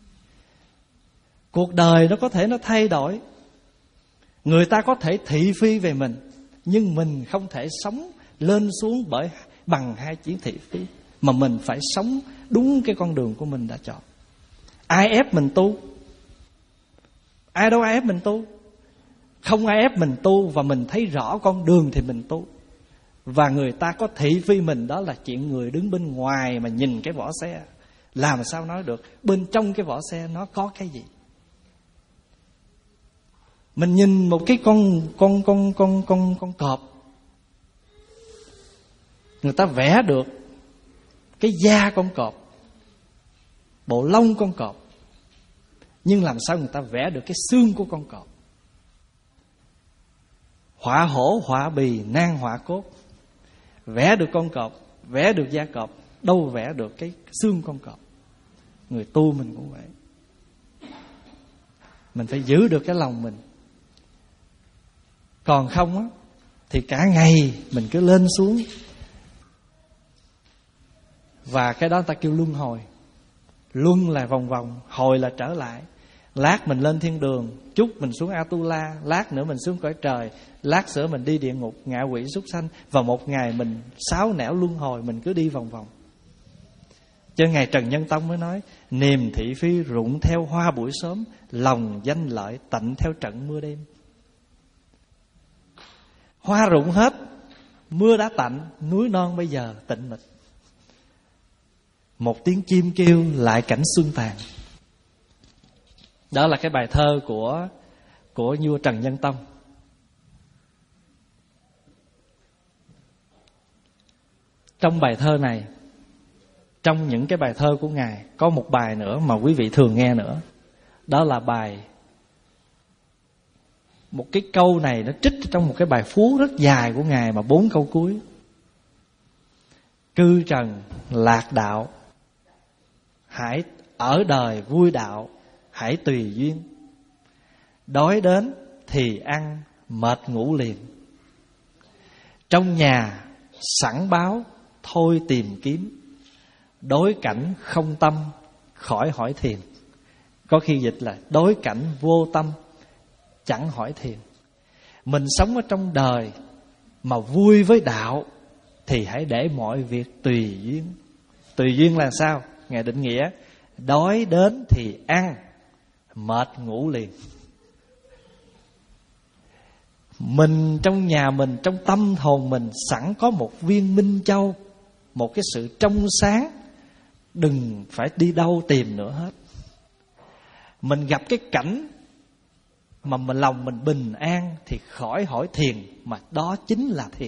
Cuộc đời nó có thể nó thay đổi, người ta có thể thị phi về mình, nhưng mình không thể sống lên xuống bởi bằng hai chữ thị phi, mà mình phải sống đúng cái con đường của mình đã chọn. Ai ép mình tu? Ai đâu ai ép mình tu. Không ai ép mình tu, và mình thấy rõ con đường thì mình tu. Và người ta có thị phi mình, đó là chuyện người đứng bên ngoài mà nhìn cái vỏ xe. Làm sao nói được bên trong cái vỏ xe nó có cái gì? Mình nhìn một cái con con con con con con cọp, người ta vẽ được cái da con cọp, bộ lông con cọp, nhưng làm sao người ta vẽ được cái xương của con cọp? Họa hổ họa bì nan họa cốt. Vẽ được con cọp, vẽ được da cọp, đâu vẽ được cái xương con cọp. Người tu mình cũng vậy. Mình phải giữ được cái lòng mình. Còn không á, thì cả ngày mình cứ lên xuống. Và cái đó ta kêu luân hồi. Luân là vòng vòng, hồi là trở lại. Lát mình lên thiên đường, chút mình xuống Atula, lát nữa mình xuống cõi trời, lát nữa mình đi địa ngục, ngạ quỷ súc sanh. Và một ngày mình sáu nẻo luân hồi, mình cứ đi vòng vòng. Cho Ngài Trần Nhân Tông mới nói: niềm thị phi rụng theo hoa buổi sớm, lòng danh lợi tạnh theo trận mưa đêm. Hoa rụng hết, mưa đã tạnh, núi non bây giờ tĩnh mịch. Một tiếng chim kêu lại cảnh xuân tàn. Đó là cái bài thơ của của vua Trần Nhân Tông. Trong bài thơ này, trong những cái bài thơ của Ngài, có một bài nữa mà quý vị thường nghe nữa. Đó là bài, một cái câu này nó trích trong một cái bài phú rất dài của Ngài, mà bốn câu cuối: cư trần lạc đạo, hãy ở đời vui đạo, hãy tùy duyên. Đói đến thì ăn, mệt ngủ liền. Trong nhà sẵn báo, thôi tìm kiếm. Đối cảnh không tâm, khỏi hỏi thiền. Có khi dịch là đối cảnh vô tâm, chẳng hỏi thiền. Mình sống ở trong đời mà vui với đạo thì hãy để mọi việc tùy duyên. Tùy duyên là sao? Ngài định nghĩa: đói đến thì ăn, mệt ngủ liền. Mình trong nhà mình, trong tâm hồn mình sẵn có một viên minh châu, một cái sự trong sáng. Đừng phải đi đâu tìm nữa hết. Mình gặp cái cảnh mà mình lòng mình bình an thì khỏi hỏi thiền, mà đó chính là thiền.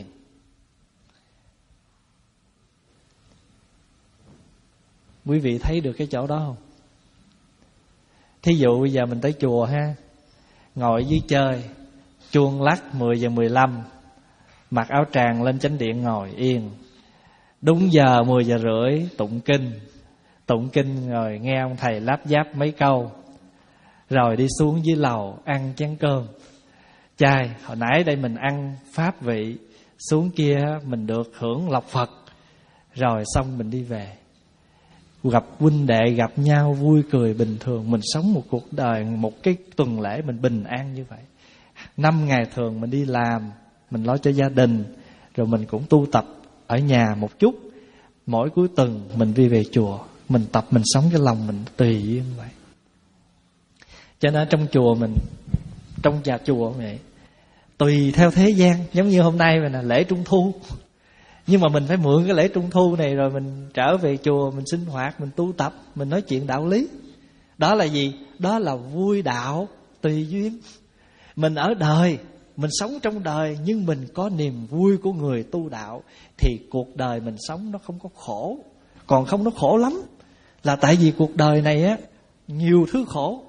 Quý vị thấy được cái chỗ đó không? Thí dụ bây giờ mình tới chùa ha, ngồi dưới chơi, chuông lắc mười giờ mười lăm, mặc áo tràng lên chánh điện ngồi yên. Đúng giờ mười giờ rưỡi tụng kinh. Tụng kinh rồi nghe ông thầy láp giáp mấy câu, rồi đi xuống dưới lầu ăn chén cơm. Chai, hồi nãy đây mình ăn pháp vị, xuống kia mình được hưởng lộc Phật. Rồi xong mình đi về. Gặp huynh đệ, gặp nhau vui cười bình thường. Mình sống một cuộc đời, một cái tuần lễ mình bình an như vậy. Năm ngày thường mình đi làm, mình lo cho gia đình, rồi mình cũng tu tập ở nhà một chút, mỗi cuối tuần mình đi về chùa, mình tập mình sống cái lòng mình tùy duyên vậy. Cho nên trong chùa mình, trong nhà chùa vậy, tùy theo thế gian. Giống như hôm nay mình là lễ Trung Thu, nhưng mà mình phải mượn cái lễ Trung Thu này rồi mình trở về chùa, mình sinh hoạt, mình tu tập, mình nói chuyện đạo lý. Đó là gì? Đó là vui đạo tùy duyên. Mình ở đời, mình sống trong đời, nhưng mình có niềm vui của người tu đạo, thì cuộc đời mình sống nó không có khổ. Còn không nó khổ lắm, là tại vì cuộc đời này á, nhiều thứ khổ.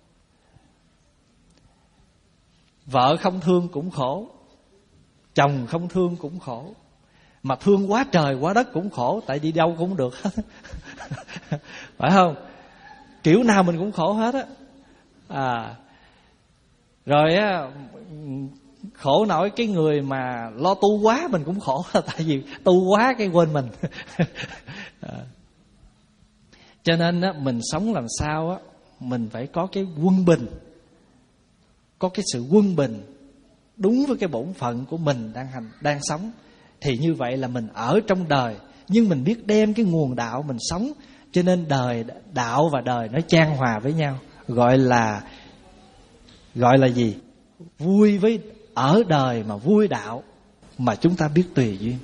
Vợ không thương cũng khổ, chồng không thương cũng khổ, mà thương quá trời quá đất cũng khổ, tại đi đâu cũng được hết. Phải không? Kiểu nào mình cũng khổ hết á. À, rồi á, khổ nổi cái người mà lo tu quá mình cũng khổ, tại vì tu quá cái quên mình. À, cho nên á, mình sống làm sao á, mình phải có cái quân bình, có cái sự quân bình đúng với cái bổn phận của mình đang hành đang sống. Thì như vậy là mình ở trong đời, nhưng mình biết đem cái nguồn đạo mình sống. Cho nên đời, đạo và đời nó chan hòa với nhau, gọi là gọi là gì? Vui với ở đời mà vui đạo, mà chúng ta biết tùy duyên.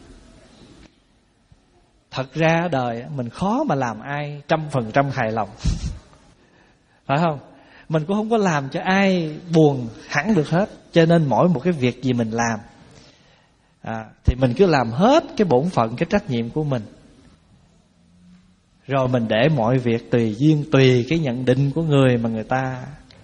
Thật ra đời mình khó mà làm ai trăm phần trăm hài lòng. Phải không? Mình cũng không có làm cho ai buồn hẳn được hết. Cho nên mỗi một cái việc gì mình làm à, thì mình cứ làm hết cái bổn phận, cái trách nhiệm của mình. Rồi mình để mọi việc tùy duyên, tùy cái nhận định của người mà người ta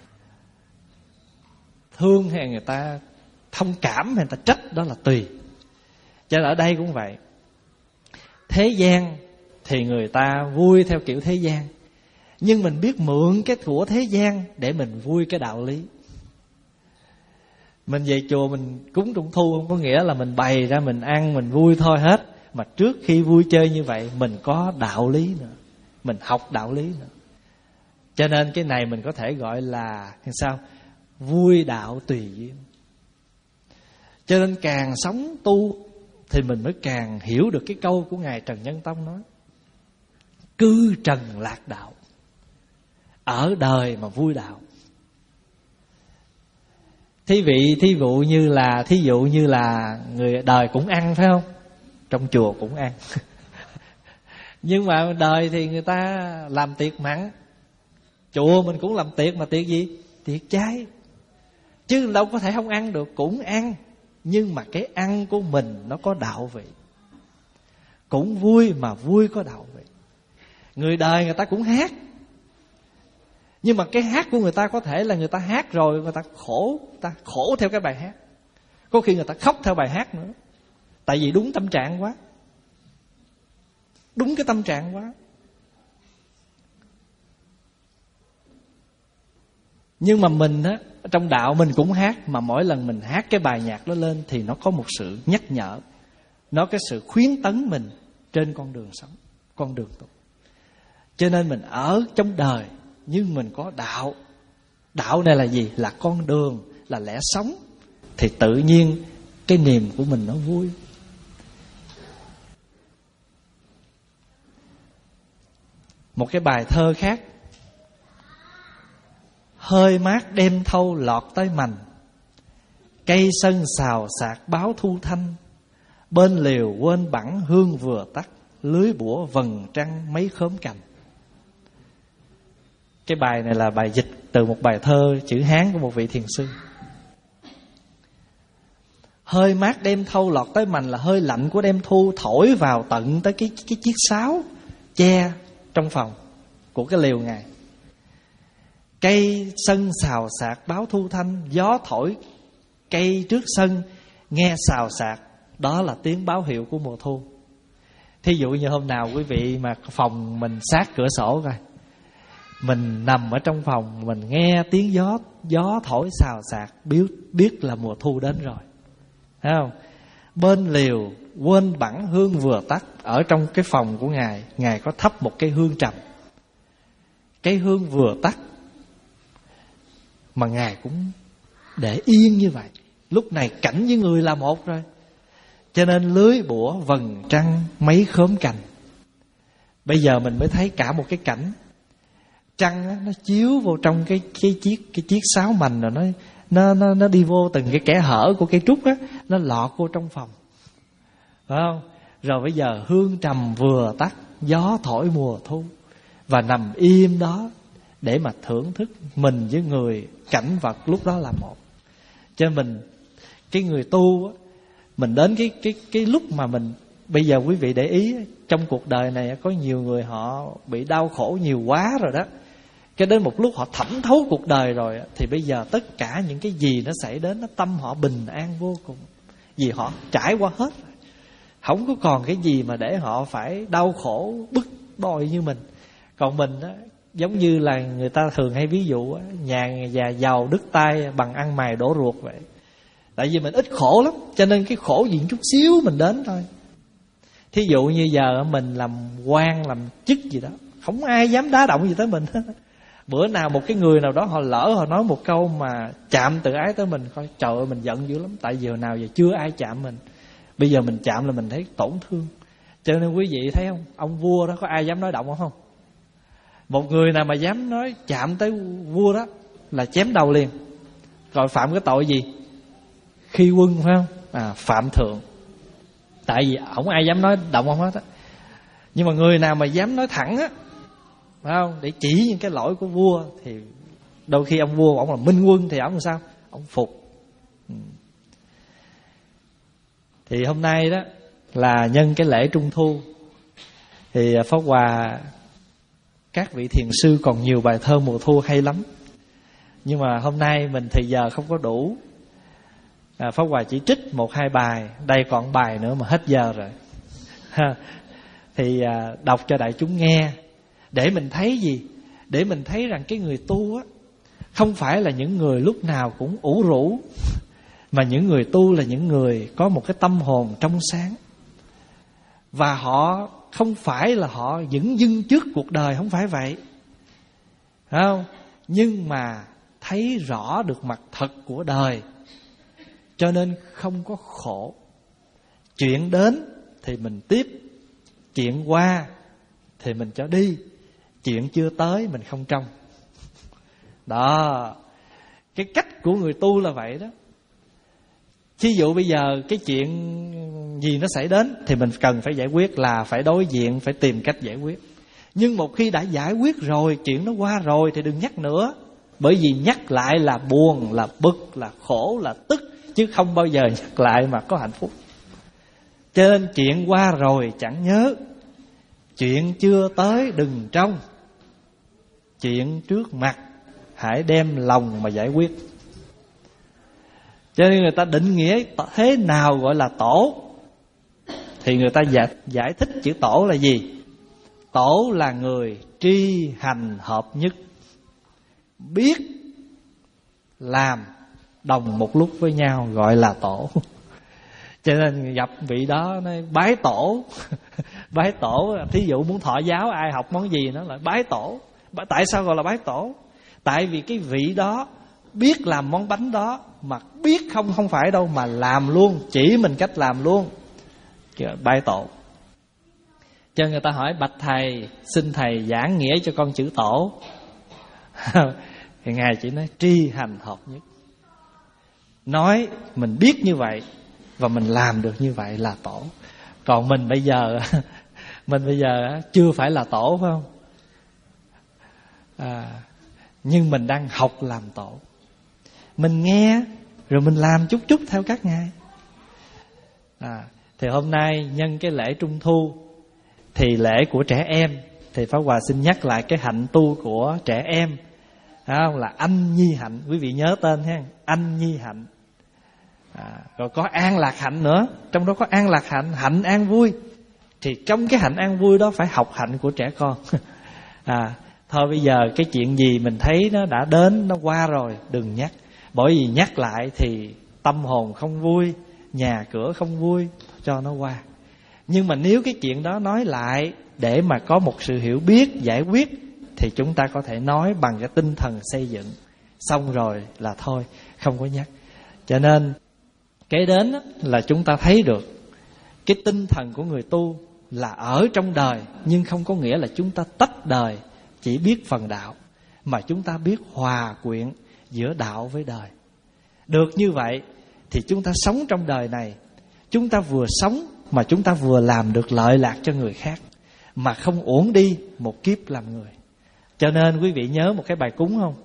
thương hay người ta thông cảm hay người ta trách, đó là tùy. Cho nên ở đây cũng vậy. Thế gian thì người ta vui theo kiểu thế gian, nhưng mình biết mượn cái của thế gian để mình vui cái đạo lý. Mình về chùa mình cúng Trung Thu không có nghĩa là mình bày ra mình ăn mình vui thôi hết. Mà trước khi vui chơi như vậy, mình có đạo lý nữa, mình học đạo lý nữa. Cho nên cái này mình có thể gọi là sao? Vui đạo tùy duyên. Cho nên càng sống tu thì mình mới càng hiểu được cái câu của Ngài Trần Nhân Tông nói: cư trần lạc đạo, ở đời mà vui đạo. Thí vị thí dụ như là thí dụ như là người đời cũng ăn, phải không? Trong chùa cũng ăn. Nhưng mà đời thì người ta làm tiệc mặn, chùa mình cũng làm tiệc, mà tiệc gì? Tiệc chay. Chứ đâu có thể không ăn được, cũng ăn. Nhưng mà cái ăn của mình nó có đạo vị. Cũng vui mà vui có đạo vị. Người đời người ta cũng hát, nhưng mà cái hát của người ta có thể là người ta hát rồi người ta khổ, người ta khổ theo cái bài hát. Có khi người ta khóc theo bài hát nữa. Tại vì đúng tâm trạng quá, đúng cái tâm trạng quá. Nhưng mà mình á, trong đạo mình cũng hát, mà mỗi lần mình hát cái bài nhạc đó lên thì nó có một sự nhắc nhở, nó có cái sự khuyến tấn mình trên con đường sống, con đường tu. Cho nên mình ở trong đời nhưng mình có đạo. Đạo này là gì? Là con đường, là lẽ sống. Thì tự nhiên cái niềm của mình nó vui. Một cái bài thơ khác: hơi mát đêm thâu lọt tới mành, cây sân xào xạc báo thu thanh, bên liều quên bẵng hương vừa tắt, lưới bủa vầng trăng mấy khóm cành. Cái bài này là bài dịch từ một bài thơ chữ Hán của một vị thiền sư. Hơi mát đêm thâu lọt tới mành là hơi lạnh của đêm thu thổi vào tận tới cái, cái chiếc sáo che trong phòng của cái liều Ngài. Cây sân xào xạc báo thu thanh, gió thổi cây trước sân nghe xào xạc, đó là tiếng báo hiệu của mùa thu. Thí dụ như hôm nào quý vị mà phòng mình sát cửa sổ coi, mình nằm ở trong phòng, mình nghe tiếng gió gió thổi xào xạc, biết biết là mùa thu đến rồi, thấy không? Bên liều quên bẵng hương vừa tắt. Ở trong cái phòng của Ngài, Ngài có thắp một cây hương trầm. Cây hương vừa tắt mà Ngài cũng để yên như vậy. Lúc này cảnh với người là một rồi. Cho nên lưới bủa vầng trăng mấy khóm cành. Bây giờ mình mới thấy cả một cái cảnh trăng á, nó chiếu vô trong cái cái chiếc cái chiếc sáo mành, rồi nó nó nó nó đi vô từng cái kẽ hở của cây trúc á, nó lọt vô trong phòng, phải không? Rồi bây giờ hương trầm vừa tắt, gió thổi mùa thu, và nằm im đó để mà thưởng thức. Mình với người cảnh vật lúc đó là một. Cho nên mình, cái người tu á, mình đến cái cái cái lúc mà mình, bây giờ quý vị để ý, trong cuộc đời này có nhiều người họ bị đau khổ nhiều quá rồi đó. Cái đến một lúc họ thẩm thấu cuộc đời rồi, thì bây giờ tất cả những cái gì nó xảy đến, nó tâm họ bình an vô cùng. Vì họ trải qua hết, không có còn cái gì mà để họ phải đau khổ bức bội như mình. Còn mình á, giống như là người ta thường hay ví dụ á, nhà già giàu đứt tay bằng ăn mày đổ ruột vậy. Tại vì mình ít khổ lắm, cho nên cái khổ gì chút xíu mình đến thôi. Thí dụ như giờ mình làm quan, làm chức gì đó, không ai dám đá động gì tới mình. Bữa nào một cái người nào đó họ lỡ họ nói một câu mà chạm tự ái tới mình, coi trời ơi mình giận dữ lắm. Tại giờ nào giờ chưa ai chạm mình, bây giờ mình chạm là mình thấy tổn thương. Cho nên quý vị thấy không, ông vua đó có ai dám nói động không? Một người nào mà dám nói chạm tới vua đó là chém đầu liền. Rồi phạm cái tội gì? Khi quân, phải không? À, phạm thượng. Tại vì không ai dám nói động ông hết á. Nhưng mà người nào mà dám nói thẳng á, phải không, để chỉ những cái lỗi của vua, thì đôi khi ông vua ông là minh quân, thì ông làm sao? Ông phục. ừ. Thì hôm nay đó là nhân cái lễ Trung Thu, thì Pháp Hòa, các vị thiền sư còn nhiều bài thơ mùa thu hay lắm, nhưng mà hôm nay mình thời giờ không có đủ. à, Pháp Hòa chỉ trích một hai bài, đây còn bài nữa mà hết giờ rồi. Thì à, đọc cho đại chúng nghe, để mình thấy gì? Để mình thấy rằng cái người tu á, không phải là những người lúc nào cũng ủ rũ, mà những người tu là những người có một cái tâm hồn trong sáng. Và họ không phải là họ dửng dưng trước cuộc đời, không phải vậy, phải không? Nhưng mà thấy rõ được mặt thật của đời, cho nên không có khổ. Chuyện đến thì mình tiếp, chuyện qua thì mình cho đi, chuyện chưa tới mình không trông. Đó, cái cách của người tu là vậy đó. Thí dụ bây giờ cái chuyện gì nó xảy đến thì mình cần phải giải quyết, là phải đối diện, phải tìm cách giải quyết. Nhưng một khi đã giải quyết rồi, chuyện nó qua rồi, thì đừng nhắc nữa. Bởi vì nhắc lại là buồn, là bực, là khổ, là tức, chứ không bao giờ nhắc lại mà có hạnh phúc. Cho nên chuyện qua rồi chẳng nhớ, chuyện chưa tới đừng trông, chuyện trước mặt hãy đem lòng mà giải quyết. Cho nên người ta định nghĩa thế nào gọi là tổ, thì người ta giải, giải thích chữ tổ là gì? Tổ là người tri hành hợp nhất, biết làm đồng một lúc với nhau, gọi là tổ. Cho nên gặp vị đó nói bái tổ. Bái tổ, thí dụ muốn thọ giáo, ai học món gì nó lại bái tổ. Tại sao gọi là bái tổ? Tại vì cái vị đó biết làm món bánh đó, mà biết không không phải đâu, mà làm luôn, chỉ mình cách làm luôn, bái tổ. Cho người ta hỏi bạch thầy, xin thầy giảng nghĩa cho con chữ tổ. Thì ngài chỉ nói tri hành hợp nhất, nói mình biết như vậy và mình làm được như vậy là tổ. Còn mình bây giờ mình bây giờ chưa phải là tổ, phải không? À, nhưng mình đang học làm tổ. Mình nghe rồi mình làm chút chút theo các ngài. à, Thì hôm nay nhân cái lễ Trung Thu, thì lễ của trẻ em, thì Pháp Hòa xin nhắc lại cái hạnh tu của trẻ em, không? Là anh nhi hạnh. Quý vị nhớ tên ha, anh nhi hạnh. à, Rồi có an lạc hạnh nữa. Trong đó có an lạc hạnh, hạnh an vui. Thì trong cái hạnh an vui đó phải học hạnh của trẻ con. à, Thôi bây giờ cái chuyện gì mình thấy nó đã đến, nó qua rồi, đừng nhắc. Bởi vì nhắc lại thì tâm hồn không vui, nhà cửa không vui, cho nó qua. Nhưng mà nếu cái chuyện đó nói lại để mà có một sự hiểu biết, giải quyết, thì chúng ta có thể nói bằng cái tinh thần xây dựng. Xong rồi là thôi, không có nhắc. Cho nên cái đến là chúng ta thấy được Cái tinh thần của người tu là ở trong đời, nhưng không có nghĩa là chúng ta tách đời chỉ biết phần đạo, mà chúng ta biết hòa quyện giữa đạo với đời. Được như vậy thì chúng ta sống trong đời này, chúng ta vừa sống mà chúng ta vừa làm được lợi lạc cho người khác, mà không uổng đi một kiếp làm người. Cho nên quý vị nhớ một cái bài cúng không?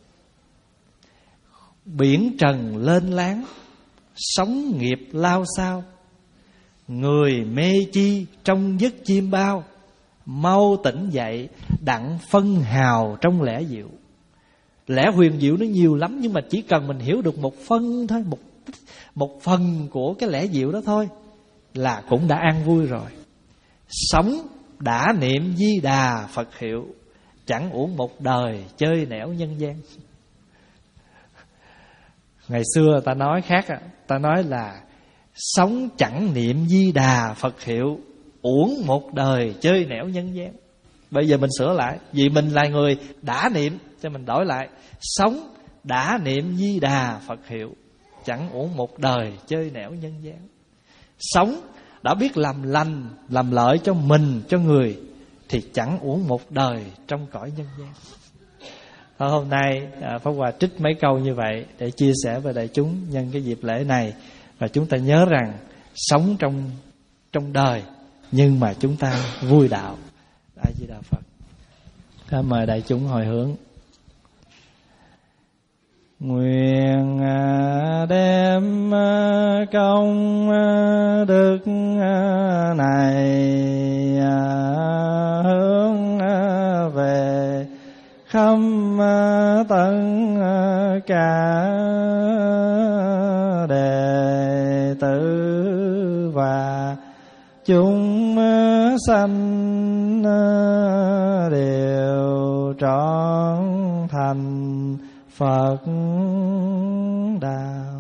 Biển trần lên láng, sóng nghiệp lao sao, người mê chi trong giấc chim bao, mau tỉnh dậy đặng phân hào trong lẽ diệu. Lẽ huyền diệu nó nhiều lắm, nhưng mà chỉ cần mình hiểu được một phân thôi, Một, một phần của cái lẽ diệu đó thôi là cũng đã an vui rồi. Sống đã niệm Di Đà Phật hiệu, chẳng uổng một đời chơi nẻo nhân gian. Ngày xưa ta nói khác, ta nói là sống chẳng niệm Di Đà Phật hiệu, uổng một đời chơi nẻo nhân gian. Bây giờ mình sửa lại, vì mình là người đã niệm, cho mình đổi lại: sống đã niệm Di Đà Phật hiệu, chẳng uổng một đời chơi nẻo nhân gian. Sống đã biết làm lành, làm lợi cho mình, cho người, thì chẳng uổng một đời trong cõi nhân gian. Hôm nay Pháp Hòa trích mấy câu như vậy để chia sẻ với đại chúng nhân cái dịp lễ này. Và chúng ta nhớ rằng sống trong trong đời, nhưng mà chúng ta vui đạo. A Di Đà Phật. Cảm mời đại chúng hồi hướng. Nguyện đem công đức này hướng về khắp tất cả đệ tử và chúng sanh đều trọn thành Phật đạo.